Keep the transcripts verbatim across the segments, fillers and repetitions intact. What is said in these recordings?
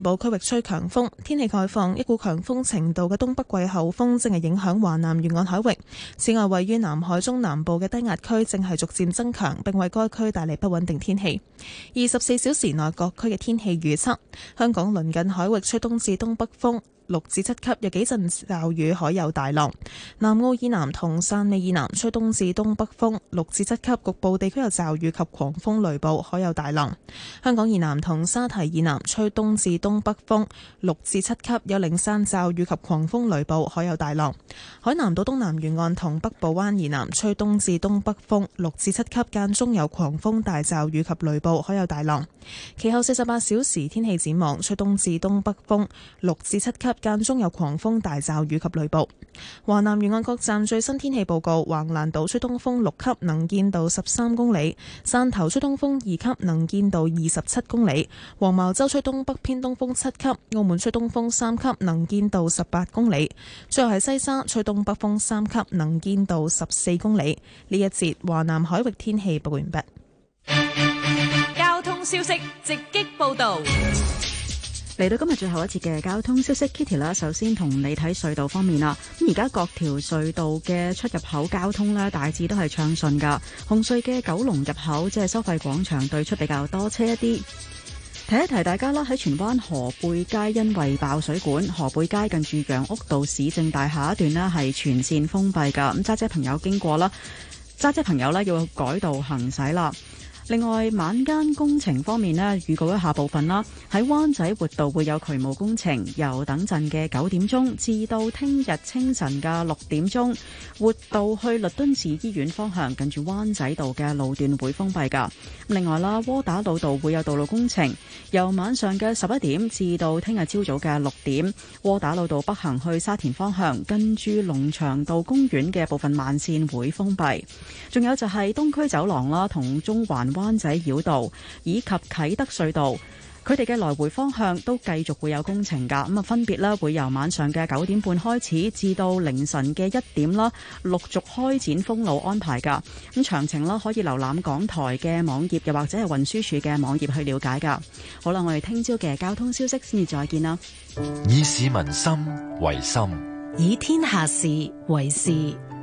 部區域吹強風，天氣概況，一股強風程度嘅東北季候風正係影響華南沿岸海域。此外，位於南海中南部嘅低壓區正係逐漸增強，並為該區帶嚟不穩定天氣。二十四小時內各區嘅天氣預測：香港鄰近海域吹東至東北風六至七級，有幾陣驟雨，海有大浪。南澳以南同汕尾以南吹東至東北風六至七級，局部地區有驟雨及狂風雷暴，海有大浪。香港以南同沙堤以南吹東至東北風六至七級，有零散驟雨及狂風雷暴，海有大浪。海南島東南沿岸同北部灣以南吹東至東北風六至七級，間中有狂風大驟雨及雷暴，海有大浪。其後四十八小時天氣展望，吹東至東北風六至七級，間中有狂風大驟雨及雷暴。華南沿岸各站最新天氣報告：橫瀾島吹東風六級，能見度十三公里；汕頭吹東風二級，能見度二十七公里；黃茅洲吹東北偏東風七級；澳門吹東風三級，能見度十八公里。最後係西沙吹東北風三級，能見度十四公里。呢一節華南海域天氣報完畢。 交通消息直擊報道。 嚟到今日最後一節嘅交通消息 ，Kitty 啦，首先同你睇隧道方面啦。咁而家各條隧道嘅出入口交通呢，大致都係暢順噶。紅隧嘅九龍入口即係收費廣場對出比較多車一啲。提一提大家啦，喺荃灣河背街因為爆水管，河背街近住楊屋道市政大廈一段呢係全線封閉噶。咁揸車朋友經過啦，揸車朋友呢要改道行駛啦。另外，晚間工程方面呢，預告一下部分啦。喺灣仔活道會有渠務工程，由等陣嘅九點鐘至到聽日清晨嘅六點鐘，活道去律敦治醫院方向近住灣仔道嘅路段會封閉㗎。另外啦，窩打老道會有道路工程，由晚上嘅十一點至到聽日朝早嘅六點，窩打老道北行去沙田方向近住龍翔道公園嘅部分慢線會封閉。仲有就係東區走廊啦，同中環灣仔繞道以及啟德隧道，佢哋嘅來回方向都繼續會有工程噶。咁啊，分別咧會由晚上嘅九點半開始，至到凌晨嘅一點啦，陸續開展封路安排噶。咁詳情啦，可以瀏覽港台嘅網頁，又或者係運輸署嘅網頁去了解噶。好啦，我哋聽朝嘅交通消息先至再見啦。 以市民心為心， 以天下事為事。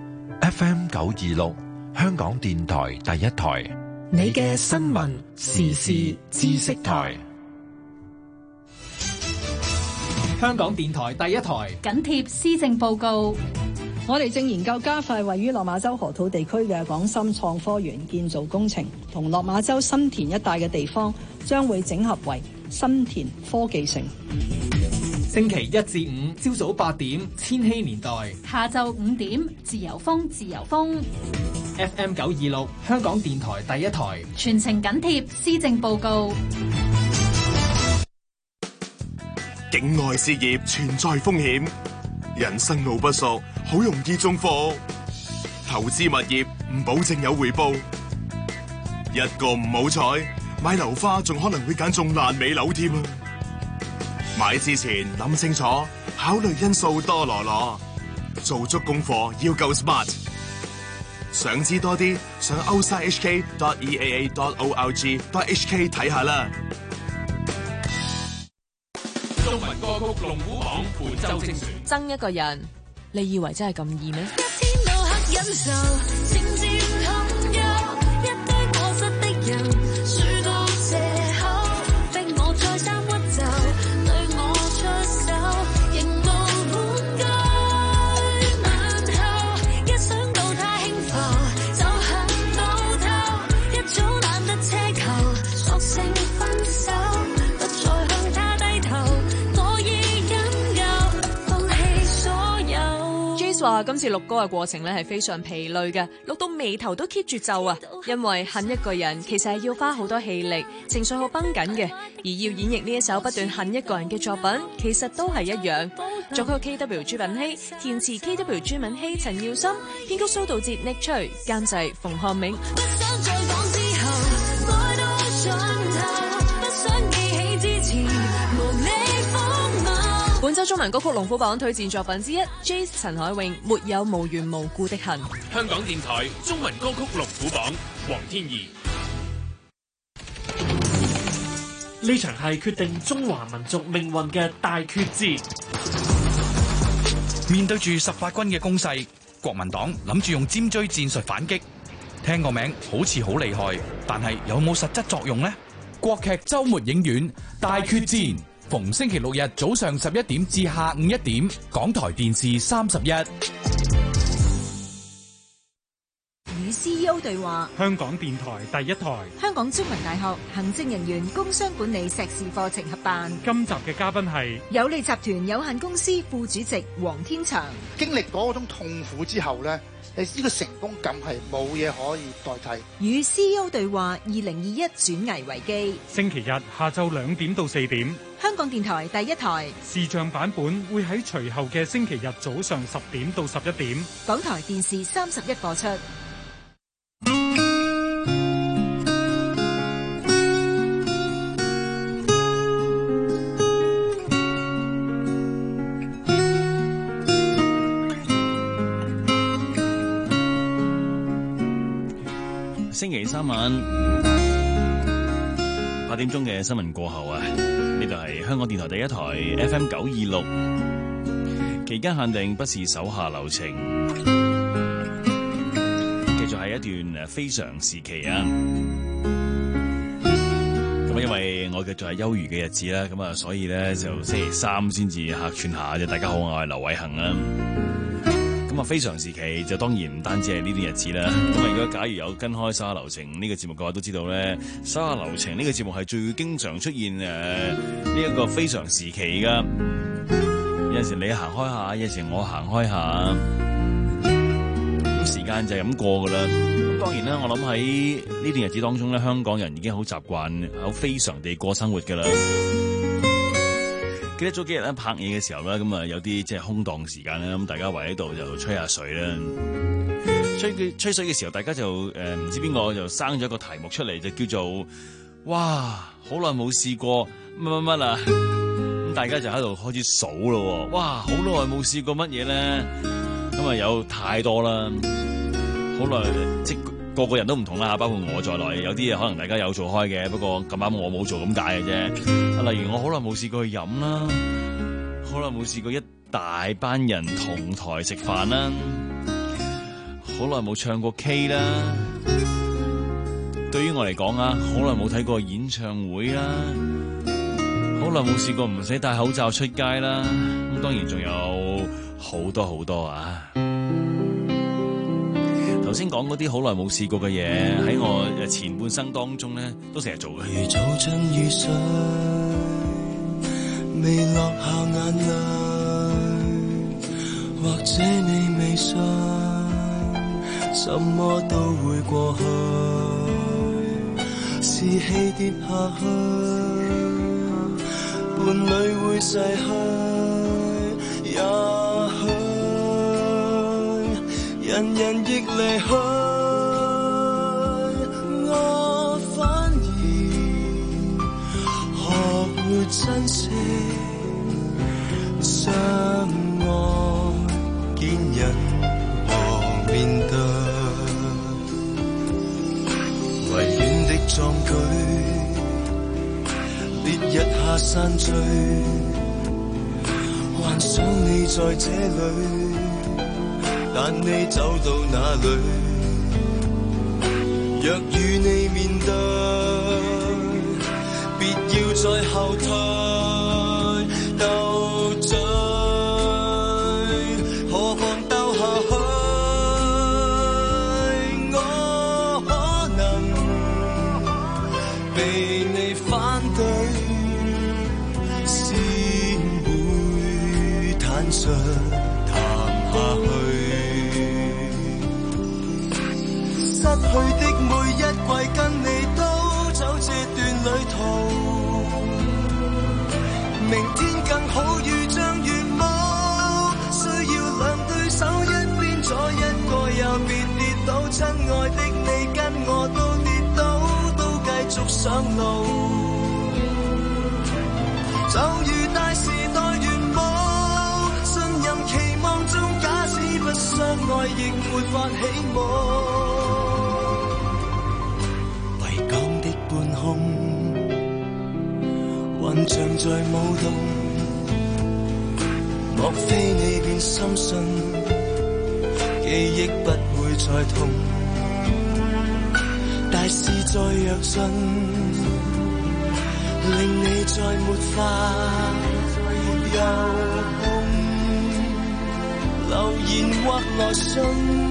F M 九二六，香港電台第一台。 你嘅新聞時事知識台， 香港電台第一台緊貼施政報告。 我哋正研究加快位於落馬洲河套地區嘅港深創科園建造工程，同落馬洲新田一帶嘅地方將會整合為新田科技城。 星期一至五朝早八點，千禧年代； 下晝五點，自由風，自由風。 F M 九二六，香港電台第一台， 全程緊貼施政報告。 境外事業存在風險，人生路不熟，好容易中伏。投資物業唔保證有回報，一個唔好彩，買樓花仲可能會揀中爛尾樓添啊！買之前諗清楚，考慮因素多羅羅，做足功課要夠 smart。想知多啲，上 outside h k dot e a a dot org dot h k 睇下啦。 中文歌曲龍虎榜本周精選。 憎一個人，你以為真係咁易咩？話今次錄歌嘅過程咧係非常疲累嘅，錄到眉頭都 keep 住皺啊！因為恨一個人其實係要花好多氣力，情緒好繃緊嘅，而要演繹呢一首不斷恨一個人嘅作品，其實都係一樣。作曲 K W 朱品希，填詞 K W 朱敏希、陳耀森，編曲蘇道哲、Nick 崔，監製馮漢明。本周中文歌曲龍虎榜推薦作品之一 ，Jace 陳凱詠《沒有無緣無故的恨》。 香港電台中文歌曲龍虎榜，黃天怡。 呢場係決定中華民族命運嘅大決戰。 面對住十八軍嘅攻勢，國民黨諗住用尖錐戰術反擊。聽個名好似好厲害，但係有冇實質作用呢？ 國劇週末影院大決戰，逢星期六日早上十一點至下午一點，港台電視三十一。 與 C E O 對話， 香港電台第一台， 香港中文大學行政人員工商管理碩士課程合辦。 今集嘅嘉賓係有利集團有限公司副主席黃天祥。 經歷嗰種痛苦之後呢，你呢個成功感係冇嘢可以代替。 與 C E O 對話二零二一轉危為機， 星期日下晝兩點到四點， 香港電台第一台視像版本會喺隨後嘅星期日早上十點到十一點， 港台電視三十一播出。 星期三晚八點鐘嘅新聞過後啊，呢度係香港電台第一台 F M 九二六，期間限定不是手下留情，繼續係一段非常時期啊。咁啊，因為我繼續係休漁嘅日子啦，咁啊，所以咧就星期三先至客串下啫。大家好，我係劉偉恒啊。咁啊，非常時期就當然唔單止係呢段日子啦。咁啊，如果假如有跟開《手下留情》呢個節目嘅話，都知道咧，《手下留情》呢個節目係最經常出現誒呢一個非常時期噶。有陣時你行開下，有陣時我行開下，咁時間就係咁過噶啦。咁當然啦，我諗喺呢段日子當中咧，香港人已經好習慣好非常地過生活噶啦。記得早幾日咧拍嘢嘅時候咧，咁啊有啲即係空檔時間咧，咁大家圍喺度就吹下水啦。吹嘅吹水嘅時候，大家就誒唔知邊個就生咗個題目出嚟，就叫做哇，好耐冇試過乜乜乜啊！咁大家就喺度開始數咯。哇，好耐冇試過乜嘢咧？咁啊有太多啦，好耐即個個人都唔同啦，包括我在內，有啲嘢可能大家有做開嘅，不過咁啱我冇做咁解嘅啫。例如我好耐冇試過去飲啦，好耐冇試過一大班人同台食飯啦，好耐冇唱過 K 啦。對於我嚟講啊，好耐冇睇過演唱會啦，好耐冇試過唔使戴口罩出街啦。咁當然仲有好多好多啊！頭先講嗰啲好耐冇試過嘅嘢，喺我前半生當中咧，都成日做嘅。 如早春遇水，未落下眼淚，或者你未信，什麼都會過去。士氣跌下去，伴侶會逝去，也許人人亦離去，我反而學會珍惜相愛，見人和面對，維園的壯舉，烈日下山追，幻想你在這裡。但你走到哪裏？若與你面對，別要再後退，鬥嘴，何妨鬥下去？我可能被你反對，先會坦率談下去。失去的每一季，跟你都走這段旅途。明天更好，如像願望，需要兩對手，一邊左一個右，別跌倒。親愛的你跟我都跌倒，都繼續上路。就如大時代願望，信任期望中，假使不相愛，亦沒法起舞。 像在舞動，莫非你便深信記憶不會再痛？大事在躍進，令你再沒法又碰。留言或來信，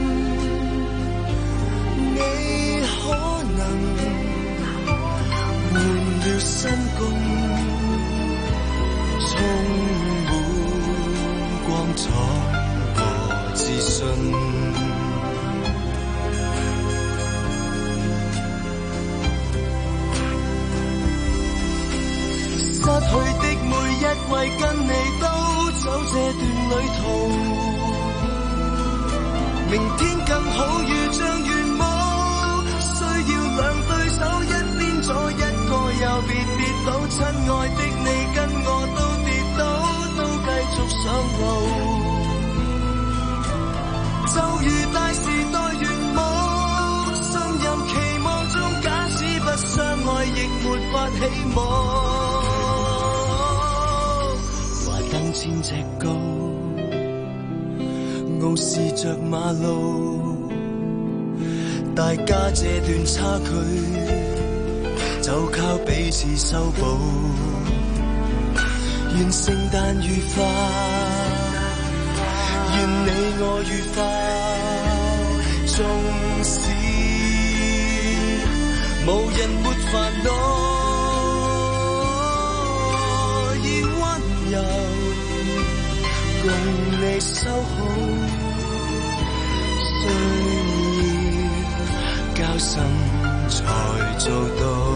你可能換了新工，充滿光彩和自信。失去的每一位跟你都走這段旅途，明天更好遇像願望，需要兩對手一邊左一個右別跌倒，親愛的你跟我都跌倒，都繼續上路，就如大時代願望，信任期望中假使不相愛亦沒法希望。登千尺高，傲視着馬路，大家這段差距就靠彼此修補。願聖誕愉快，願你我愉快，縱使無人沒煩惱，共你修好，需要交心才做到。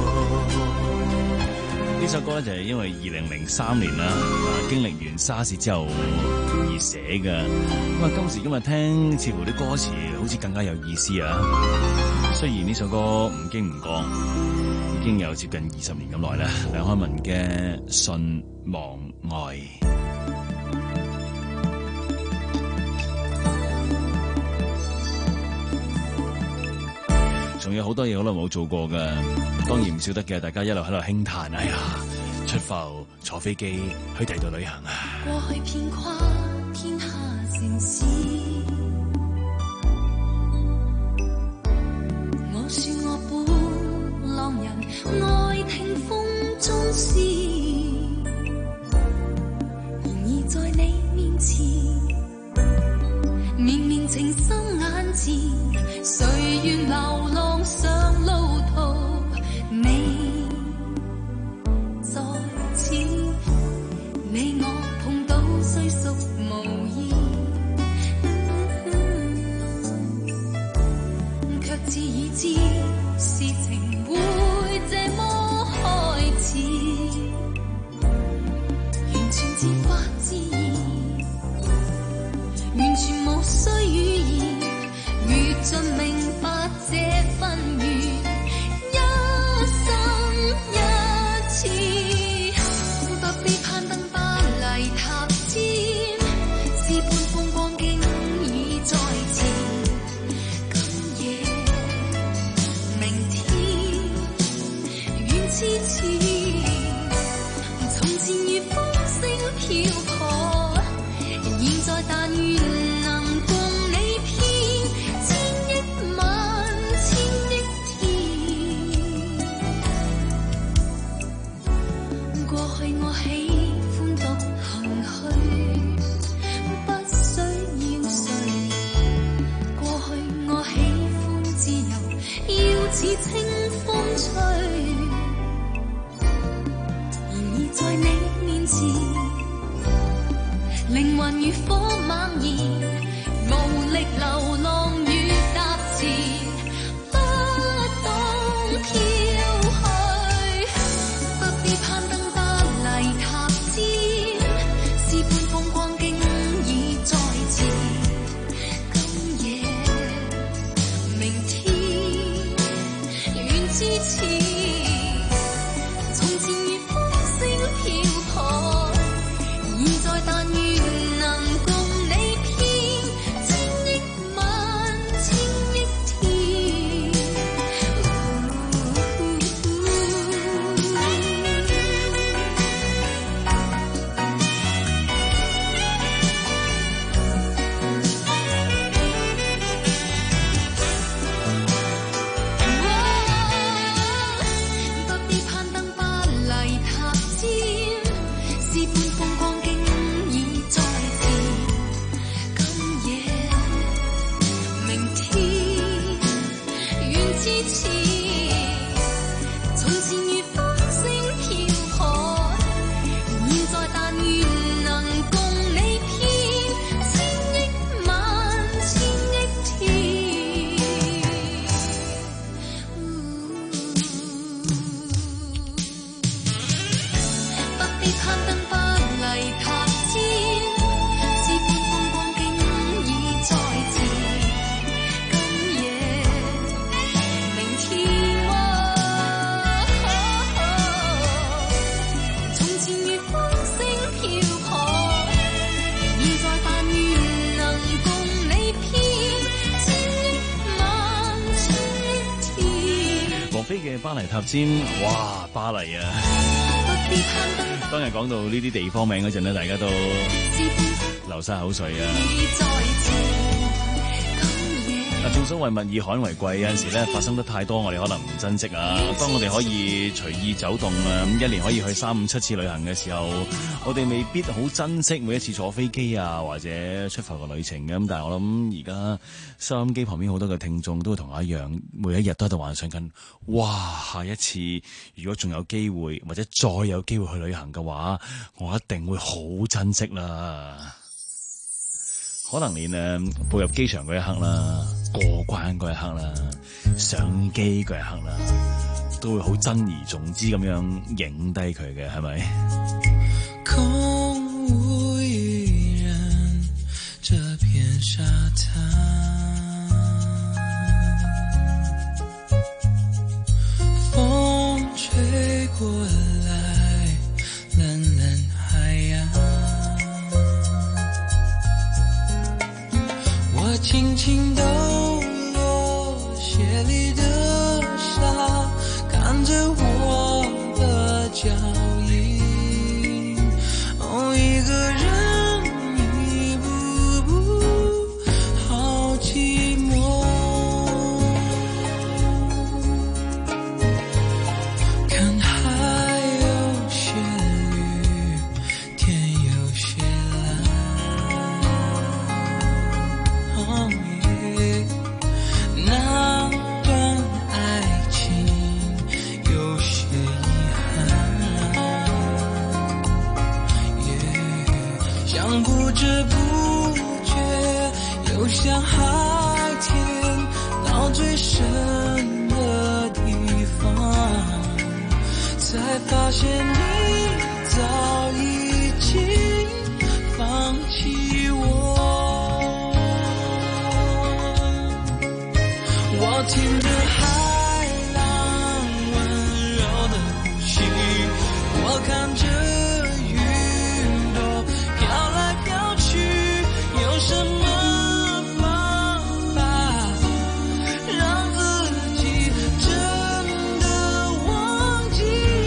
呢首歌咧就係因為二零零三年啦，經歷完沙士之後而寫嘅。咁啊，今時今日聽，似乎啲歌詞好似更加有意思啊。雖然呢首歌唔經唔覺，已經有接近二十年咁耐啦。梁漢文嘅《信望愛》。仲有好多嘢好耐冇做過㗎，當然唔少得嘅。大家一路喺度輕嘆，哎呀，出埠坐飛機去第度旅行啊！ 過去遍跨天下城市，我說我本浪人，愛聽風中詩，然而在你面前，綿綿情深眼前，誰願流浪上路途，你在此，你我碰到雖屬無意，卻自已知事情會這麼開始，完全自發自然，完全無需語言，如盡明白這份緣，一生一次，不必攀登巴黎塔尖，是半風光經已在前，今夜明天願痴纏，從前如風聲飄泊，現在但願能共你編千億萬千億天。過去我喜歡獨行去，不需要誰。過去我喜歡自由，要似清風吹。然而在你面前，靈魂如火猛燃，無力流浪與踏前，不當飄去，不必攀登巴黎塔尖，是半風光經已在前，今夜明天願支持，從前如風聲飄泊，現在但願能共你編千億萬巴黎塔尖，哇，巴黎啊！當日講到呢啲地方名嗰陣咧，大家都流晒口水啊！嗱，正所謂物以罕為貴，有陣時咧發生得太多，我哋可能唔珍惜啊。當我哋可以隨意走動啊，咁一年可以去三五七次旅行嘅時候，我哋未必好珍惜每一次坐飛機啊，或者出發嘅旅程嘅。咁但係我諗而家收音機旁邊好多嘅聽眾都會同我一樣，每一日都喺度幻想緊，哇！下一次如果仲有機會，或者再有機會去旅行嘅話，我一定會好珍惜啦。可能連誒步入機場嗰一刻啦，過關嗰一刻啦，上機嗰一刻啦，都會好珍而重之咁樣影低佢嘅，係咪？ 空無一人，這片沙灘，風吹過來，冷冷海洋。我輕輕抖落鞋裡的沙，看着我的腳印，哦，一個人一步步，好寂寞。看海有些綠，天有些藍。那段愛情有些遺憾，像不知不覺又像海天到最深的地方，才發現你早已經放棄我。我聽着海浪溫柔的呼吸，我看着雲朵飄來飄去，有什麼方法讓自己真的忘記？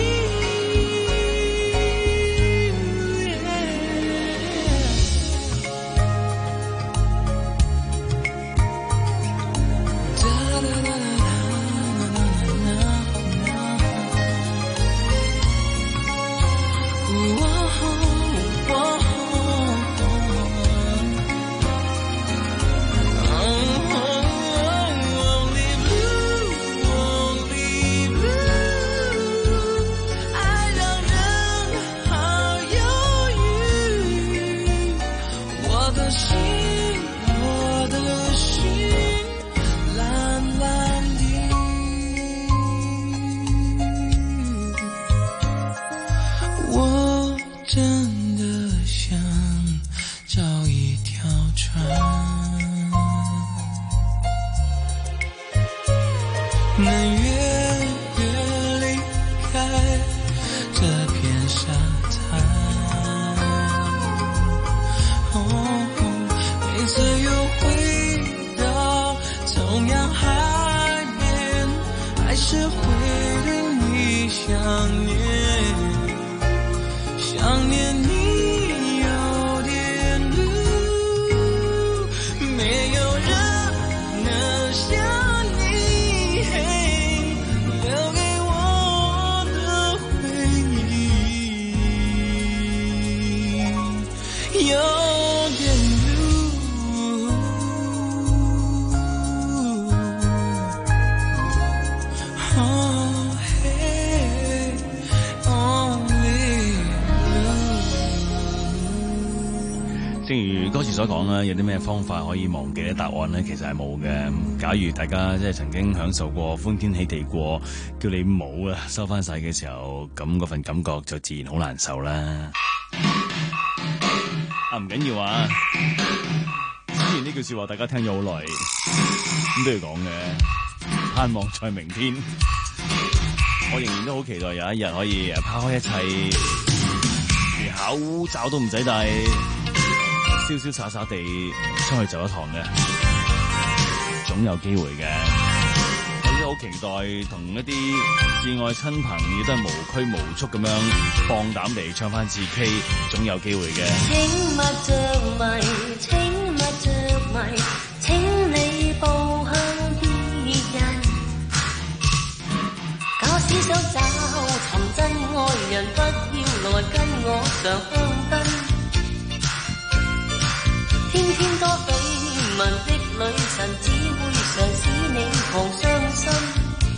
所講啦，有啲咩方法可以忘記嘅答案咧？其實係冇嘅。假如大家即係曾經享受過歡天喜地過，叫你冇啊收翻晒嘅時候，咁嗰份感覺就自然好難受啦。啊，唔緊要啊，雖然呢句說話大家聽咗好耐，咁都要講嘅。盼望在明天，我仍然都好期待有一日可以拋開一切，連口罩都唔使戴。瀟瀟灑灑地出去走一趟嘅，總有機會嘅。我都好好期待同一啲摯愛親朋亦都係無拘無束咁樣放膽地唱翻次 K， 總有機會嘅。 請勿着迷，請勿着迷，請你步向別人。假使想找尋真愛人，不要來跟我上香燈。天天多緋聞的女神，只會常使你狂傷心。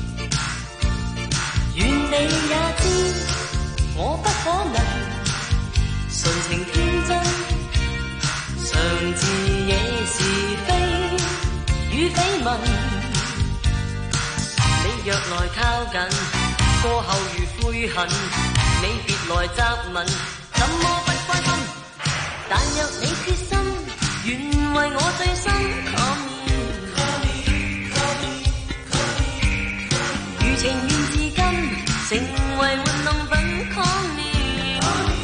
願你也知，我不可能純情天真，常自惹是非與緋聞。你若來靠近，過後如悔恨，你別來責問，怎麼不關心？但若你決心，願為我醉心 Call me， 如情願至今成為玩弄品 Call me，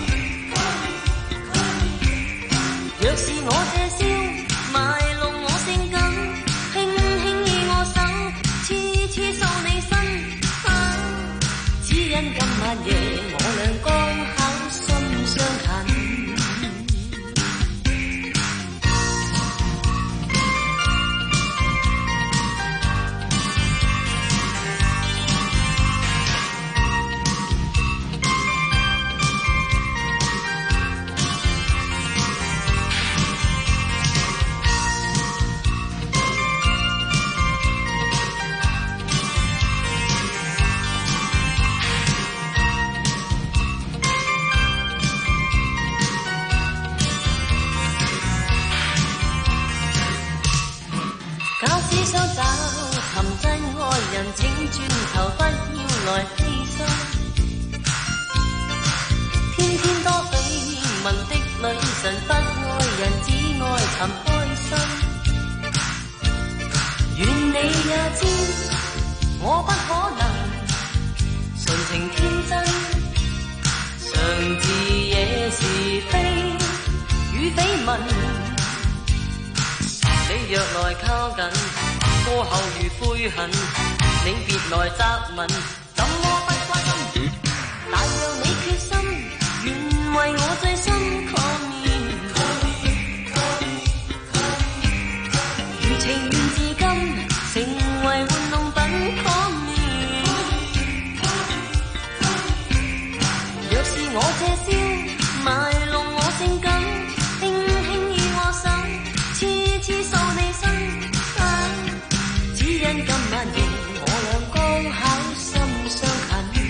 若是我這宵賣弄我性感，輕輕依我手，次次掃你身，啊，只因今晚夜我倆剛巧心相近。想找尋真愛人，請轉頭不要來犧牲。天天多緋聞的女神，不愛人只愛尋開心。願你也知，我不可能純情天真，常自惹是非與緋聞。你若來靠近，過後如悔恨，你別來責問，怎麼不關心？但讓你決心，願為我醉心 Call me， 如情願至今成為玩弄品 Call me， 若是我這宵賣弄我性感，輕輕依我手，次次掃你身，只因今晚夜我倆剛巧心相近。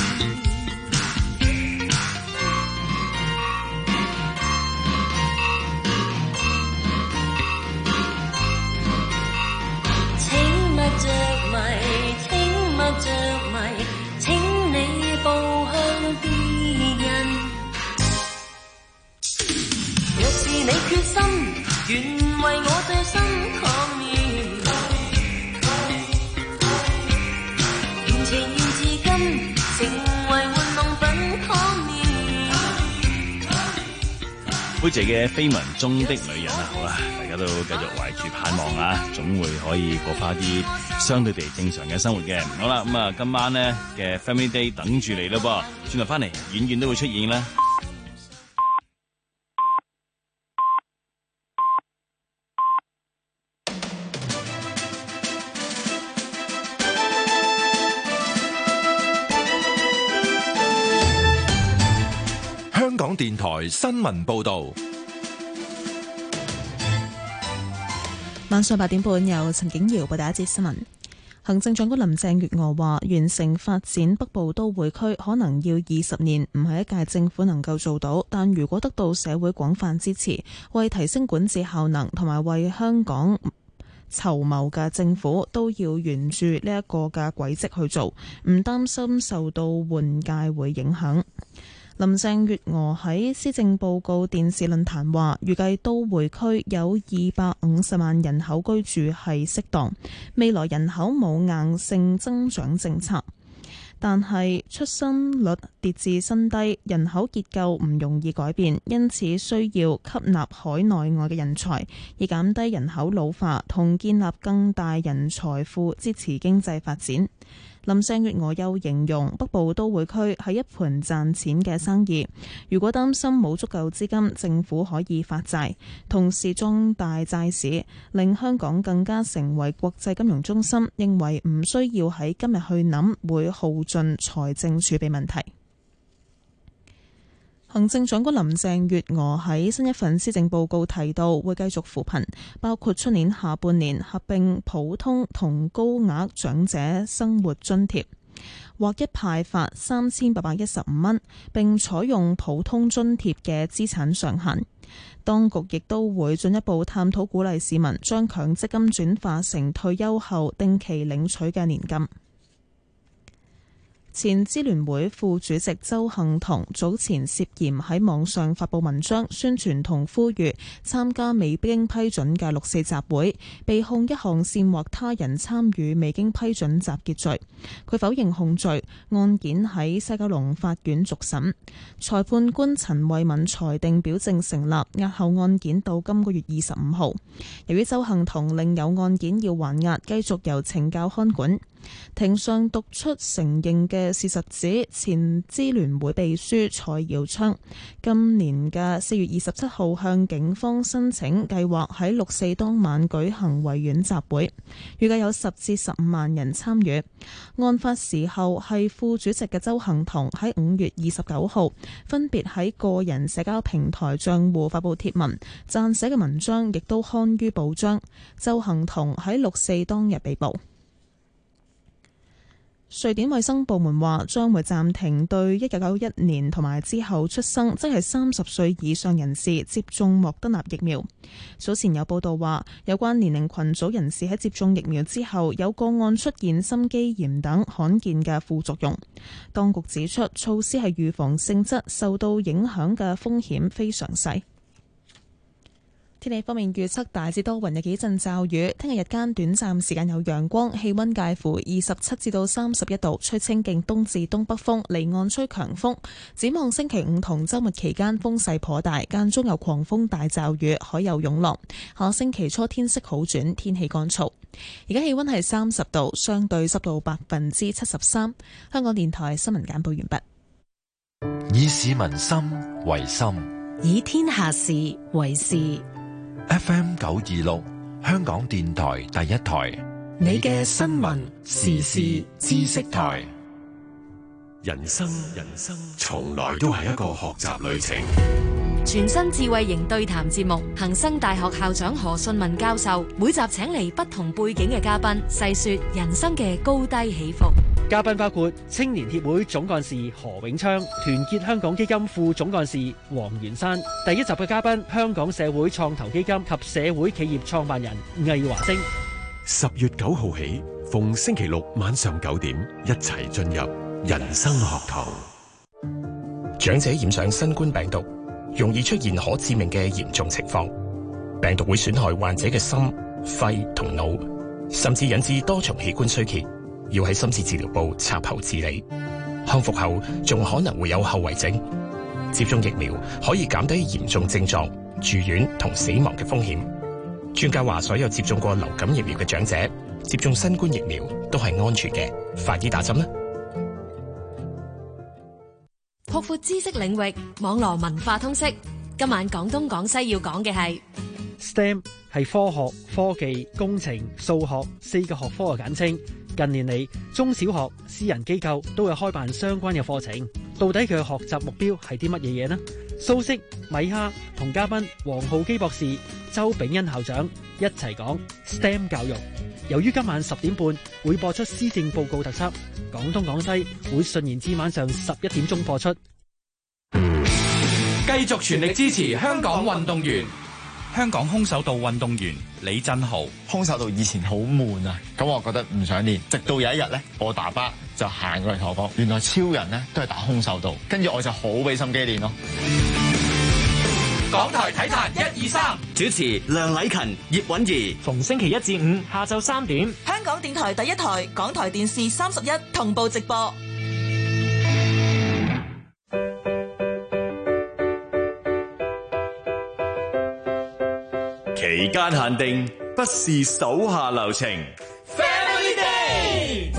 請勿着迷，請勿着迷，請你步向別人。若是你決心，願為我醉心 Call me， 妹姐嘅緋聞中的女人啊，好啦，大家都繼續懷住盼望啊，總會可以過翻啲相對地正常嘅生活嘅。好啦，咁啊，今晚呢嘅 Family Day 等住你咯噃，轉頭翻嚟，遠遠都會出現啦。 香港電台新聞報道， 晚上八點半由陳景瑤報第一節新聞。行政長官林鄭月娥話，完成發展北部都會區可能要二十年，唔係一屆政府能夠做到，但如果得到社會廣泛支持，為提升管治效能同埋為香港籌謀嘅政府都要沿住呢一個嘅軌跡去做，唔擔心受到換屆會影響。林鄭月娥喺施政報告電視論壇話，預計都會區有二百五十萬人口居住係適當，未來人口冇硬性增長政策。 但係出生率跌至新低，人口結構唔容易改變，因此需要吸納海內外嘅人才，以減低人口老化同建立更大人才庫，支持經濟發展。林鄭月娥又形容北部都會區係一盤賺錢嘅生意，如果擔心冇足夠資金，政府可以發債，同時壯大債市，令香港更加成為國際金融中心。認為唔需要喺今日去諗會耗盡財政儲備問題。行政長官林鄭月娥喺新一份施政報告提到，會繼續扶貧，包括出年下半年合併普通同高額長者生活津貼，劃一派發三千八百一十五蚊，並採用普通津貼嘅資產上限。當局亦都會進一步探討鼓勵市民將強積金轉化成退休後定期領取嘅年金。前支聯會副主席鄒幸彤早前涉嫌喺網上發布文章，宣傳同呼籲參加未經批准嘅六四集會，被控一項煽惑他人參與未經批准集結罪。佢否認控罪，案件喺西九龍法院續審，裁判官陳慧敏裁定表證成立，押後案件到今個月二十五號。由於鄒幸彤另有案件要還押，繼續由懲教看管。庭上讀出承認嘅事實指，前支聯會秘書蔡耀昌今年嘅四月二十七號向警方申請計劃喺六四當晚舉行維園集會，預計有十至十五萬人參與。案發時候係副主席嘅鄒幸彤喺五月二十九號分別喺個人社交平台賬戶發布貼文，撰寫嘅文章亦都刊於報章。鄒幸彤喺六四當日被捕。瑞典衛生部門話將會暫停對一九九一年同埋之後出生，即係三十歲以上人士接種莫德納疫苗。早前有報道話，有關年齡群組人士喺接種疫苗之後，有個案出現心肌炎等罕見嘅副作用。當局指出，措施係預防性質，受到影響嘅風險非常細。天氣方面預測大致多雲，有幾陣驟雨。聽日日間短暫時間有陽光，氣溫介乎二十七至到三十一度，吹清勁東至東北風，離岸吹強風。展望星期五同周末期間風勢頗大，間中有狂風大驟雨，海有湧浪。下星期初天色好轉，天氣乾燥。而家氣溫係三十度，相對濕度百分之七十三。香港電台新聞簡報完畢。 以市民心為心， 以天下事為事。 F M 九二六，香港電台第一台， 你嘅新聞時事知識台。 人生人生從來都係一個學習旅程。 全新智慧型對談節目，恒生大學校長何順文教授每集請嚟不同背景嘅嘉賓，細說人生嘅高低起伏。 嘉賓包括青年協會總幹事何永昌、團結香港基金副總幹事黃元山。第一集嘅嘉賓，香港社會創投基金及社會企業創辦人魏華星。 十月九號起，逢星期六晚上九點，一齊進入人生學堂。 長者染上新冠病毒，容易出現可致命嘅嚴重情況。病毒會損害患者嘅心、肺同腦，甚至引致多重器官衰竭，要喺深切治療部插喉治理。康復後仲可能會有後遺症。接種疫苗可以減低嚴重症狀、住院同死亡嘅風險。專家話，所有接種過流感疫苗嘅長者接種新冠疫苗都係安全嘅，快啲打針啦！ 擴闊知識領域，網絡文化通識。今晚廣東廣西要講嘅係 S T E M 係科學、科技、工程、數學四個學科嘅簡稱。近年嚟，中小學、私人機構都有開辦相關嘅課程。到底佢嘅學習目標係啲乜嘢嘢呢？蘇軾、米哈同嘉賓黃浩基博士、周炳恩校長一齊講 S T E M 教育。由於今晚十點半會播出施政報告特輯，廣東廣西會順延至晚上十一點鐘播出。 繼續全力支持香港運動員。香港空手道運動員李振豪， 空手道以前好悶啊，咁我覺得唔想練，直到有一日咧，我爸爸就行過嚟同我講，原來超人咧都係打空手道，跟住我就好俾心機練咯。 港台體壇一二三， 主持梁禮勤、葉韻儀， 逢星期一至五下晝三點， 香港電台第一台、港台電視三十一同步直播。 期間限定，不是手下留情。 Family Day。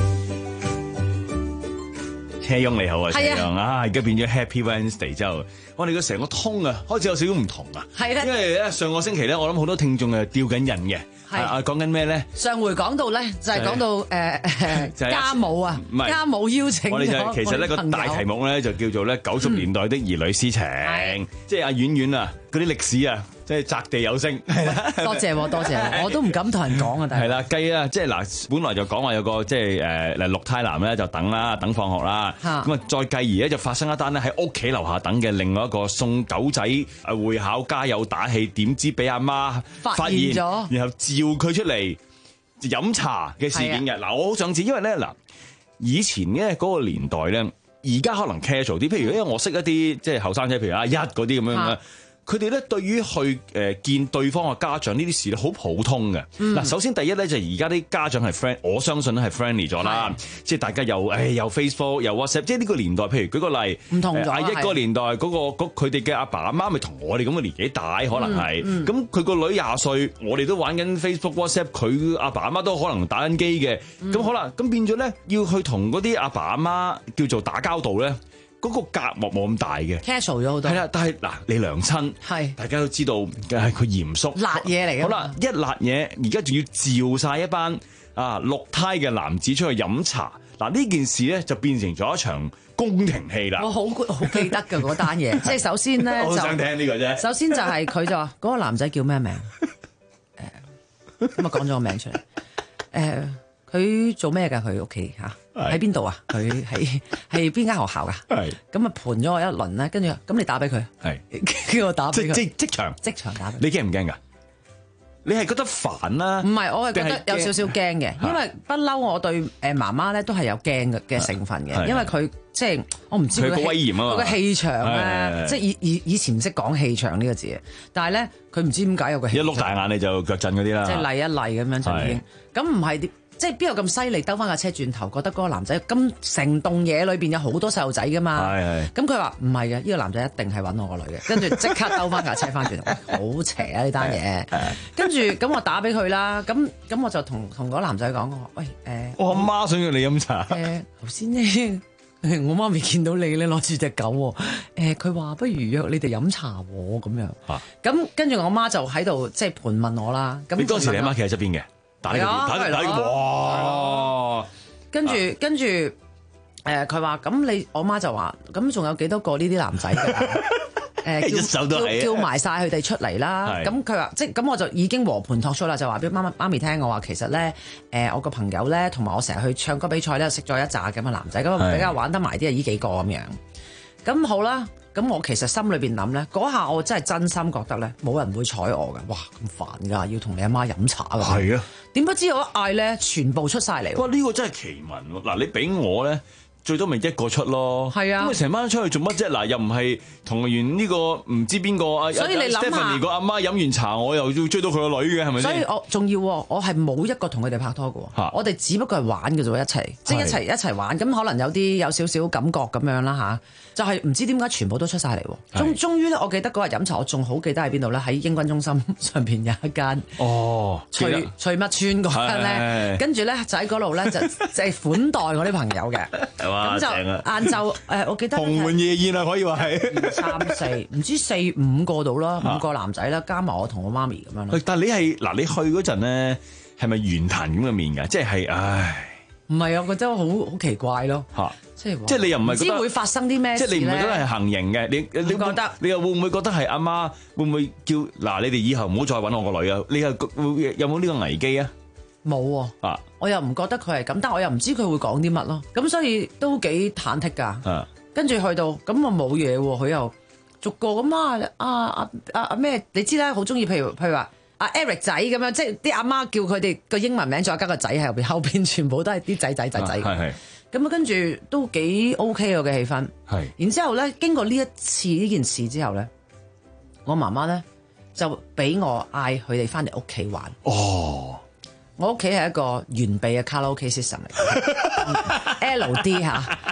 車翁你好啊，車係啊翁啊，而家變咗 Happy Wednesday 之後，我哋個成個通啊，開始有少少唔同啊。 係啦因為咧上個星期咧，我諗好多聽眾誒吊緊人嘅， 係啊講緊咩咧？ 上回講到咧，就係講到誒誒就係家母啊唔，係家母邀請我哋就咗其實呢個大題目咧就叫做咧九十年代的兒女私情，即係阿婉婉啊嗰啲歷史啊，即係擲地有聲。 多謝喎，多謝喎，我都唔敢同人講啊，但係係啦，雞啊，即係嗱，本來就講話有個即係誒嗱六胎男咧就等啦，等放學啦， 嚇咁啊再繼而咧就發生一單咧喺屋企樓下等嘅另外一個送狗仔誒會考加油打氣，點知俾阿媽發現咗然後召佢出嚟飲茶嘅事件嘅。嗱，我好想知，因為咧嗱，以前咧嗰個年代咧，而家可能 casual 啲，譬如因為我識一啲即係後生仔，譬如阿一嗰啲咁樣嘅。佢哋咧對於去誒見對方嘅家長呢啲事咧好普通嘅。嗱、 嗯， 首先第一咧就係而家啲家長係 friend，我相信咧係 friendly 咗啦。即係大家又誒又 Facebook 又 WhatsApp，即係呢個年代，譬如舉個例， 唔同咗阿一係個年代嗰、嗰個佢哋嘅阿爸阿媽咪同我哋咁嘅年紀大，可能係。 嗯嗯咁佢個女廿歲，我哋都玩緊 Facebook WhatsApp，佢阿爸阿媽都可能打緊機嘅。咁、 嗯好啦，咁變咗咧要去同嗰啲阿爸阿媽叫做打交道咧。嗰、個隔膜冇咁大嘅 casual 咗好多。 係啦，但係嗱，你娘親係大家都知道嘅係佢嚴肅辣嘢嚟嘅。 好啦，一辣嘢，而家仲要召晒一班啊六胎嘅男子出去飲茶。嗱，呢件事咧就變成咗一場宮廷戲啦。 我好好記得嘅嗰單嘢，即係首先咧我好想聽呢個啫。 首先就係佢就話嗰個男仔叫咩名？誒咁啊講咗個名出嚟。誒佢做咩㗎？佢屋企嚇喺邊度啊？佢喺係邊間學校㗎？ 係咁啊盤咗我一輪咧，跟住咁你打俾佢， 係叫我打俾佢， 即即即場即場打俾佢。 你驚唔驚㗎？你係覺得煩啦？ 唔係，我係覺得有少少驚嘅，因為不嬲我對誒媽媽咧都係有驚嘅嘅成分嘅，因為佢即係我唔知佢佢個威嚴啊嘛， 佢個氣場係係係咧，即係以以以前唔識講氣場呢個字，但係咧佢唔知點解有個氣一碌大眼你就腳震嗰啲啦， 即係嚟一嚟咁樣就已經，咁唔係啲。即係邊有咁犀利？兜翻架車轉頭，覺得嗰個男仔咁成棟嘢裏邊有好多細路仔噶嘛？ 係係。 咁佢話唔係嘅，呢個男仔一定係揾我個女嘅。跟住即刻兜翻架車翻轉頭，好邪啊呢單嘢！跟住咁我打俾佢啦，咁咁我就同同嗰個男仔講，我話喂誒， 我阿媽想約你飲茶。 誒頭先咧，我媽咪見到你咧攞住隻狗喎，誒佢話不如約你哋飲茶喎咁樣。咁跟住我媽就喺度即係盤問我啦。咁你當時你阿媽企喺側邊嘅？打呢個電，打打呢個，哇！ 跟住跟住，誒佢話咁你，我媽就話咁仲有幾多個呢啲男仔㗎？誒一手都係叫叫埋晒佢哋出嚟啦。咁佢話即係咁我就已經和盤托出啦，就話俾媽媽媽咪聽，我話其實咧誒我個朋友咧同埋我成日去唱歌比賽咧識咗一紮咁嘅男仔，咁比較玩得埋啲啊呢幾個咁樣。咁好啦。咁我其實心裏邊諗咧，嗰下我真係真心覺得咧，冇人會睬我嘅。哇，咁煩㗎，要同你阿媽飲茶㗎。 係啊， 點不知我一嗌咧，全部出晒嚟。 哇！呢個真係奇聞喎。嗱，你俾我咧，最多咪一個出咯。 係啊， 咁你成班出去做乜啫？嗱，又唔係同完呢個唔知邊個啊？ 所以你諗下 Stephanie 個阿媽飲完茶，我又要追到佢個女嘅，係咪先？ 所以我仲要，我係冇一個同佢哋拍拖嘅。我哋只不過係玩嘅啫，一齊即係一齊一齊玩。咁可能有啲有少少感覺咁樣啦吓。就係唔知點解全部都出晒嚟喎，終終於咧，我記得嗰日飲茶，我仲好記得喺邊度咧，喺英軍中心上邊有一間哦， 翠翠乜村嗰間咧，跟住咧就喺嗰度咧就就係款待我啲朋友嘅，咁就晏晝誒，我記得鴻門夜宴啊，可以話係二三四，唔知四五個度啦，五個男仔啦，加埋我同我媽咪咁樣咯。 但係你係嗱，你去嗰陣咧係咪圓壇咁嘅面㗎？即係唉， 唔係啊，我覺得好好奇怪咯嚇。即係即係你又唔係覺得知會發生啲咩事咧？ 即係你唔係覺得係行刑嘅？你你覺得你又會唔會覺得係阿媽會唔會叫嗱？你哋以後唔好再揾我個女啊！你又會有冇呢個危機啊？ 冇喎，啊！我又唔覺得佢係咁，但我又唔知佢會講啲乜咯。咁所以都幾忐忑㗎。啊！跟住去到咁啊冇嘢喎，佢又逐個咁啊啊啊啊啊咩？你知啦，好中意譬如譬如話阿 Eric 仔咁樣，即係啲阿媽叫佢哋個英文名再加個仔喺後邊，後邊全部都係啲仔仔仔仔。係係。咁啊，跟住都幾 OK 嘅氣氛。係。然之後咧，經過呢一次呢件事之後咧，我媽媽咧就俾我嗌佢哋翻嚟屋企玩。哦。我屋企係一個完備嘅卡拉 OK system 嚟嘅，L D 嚇。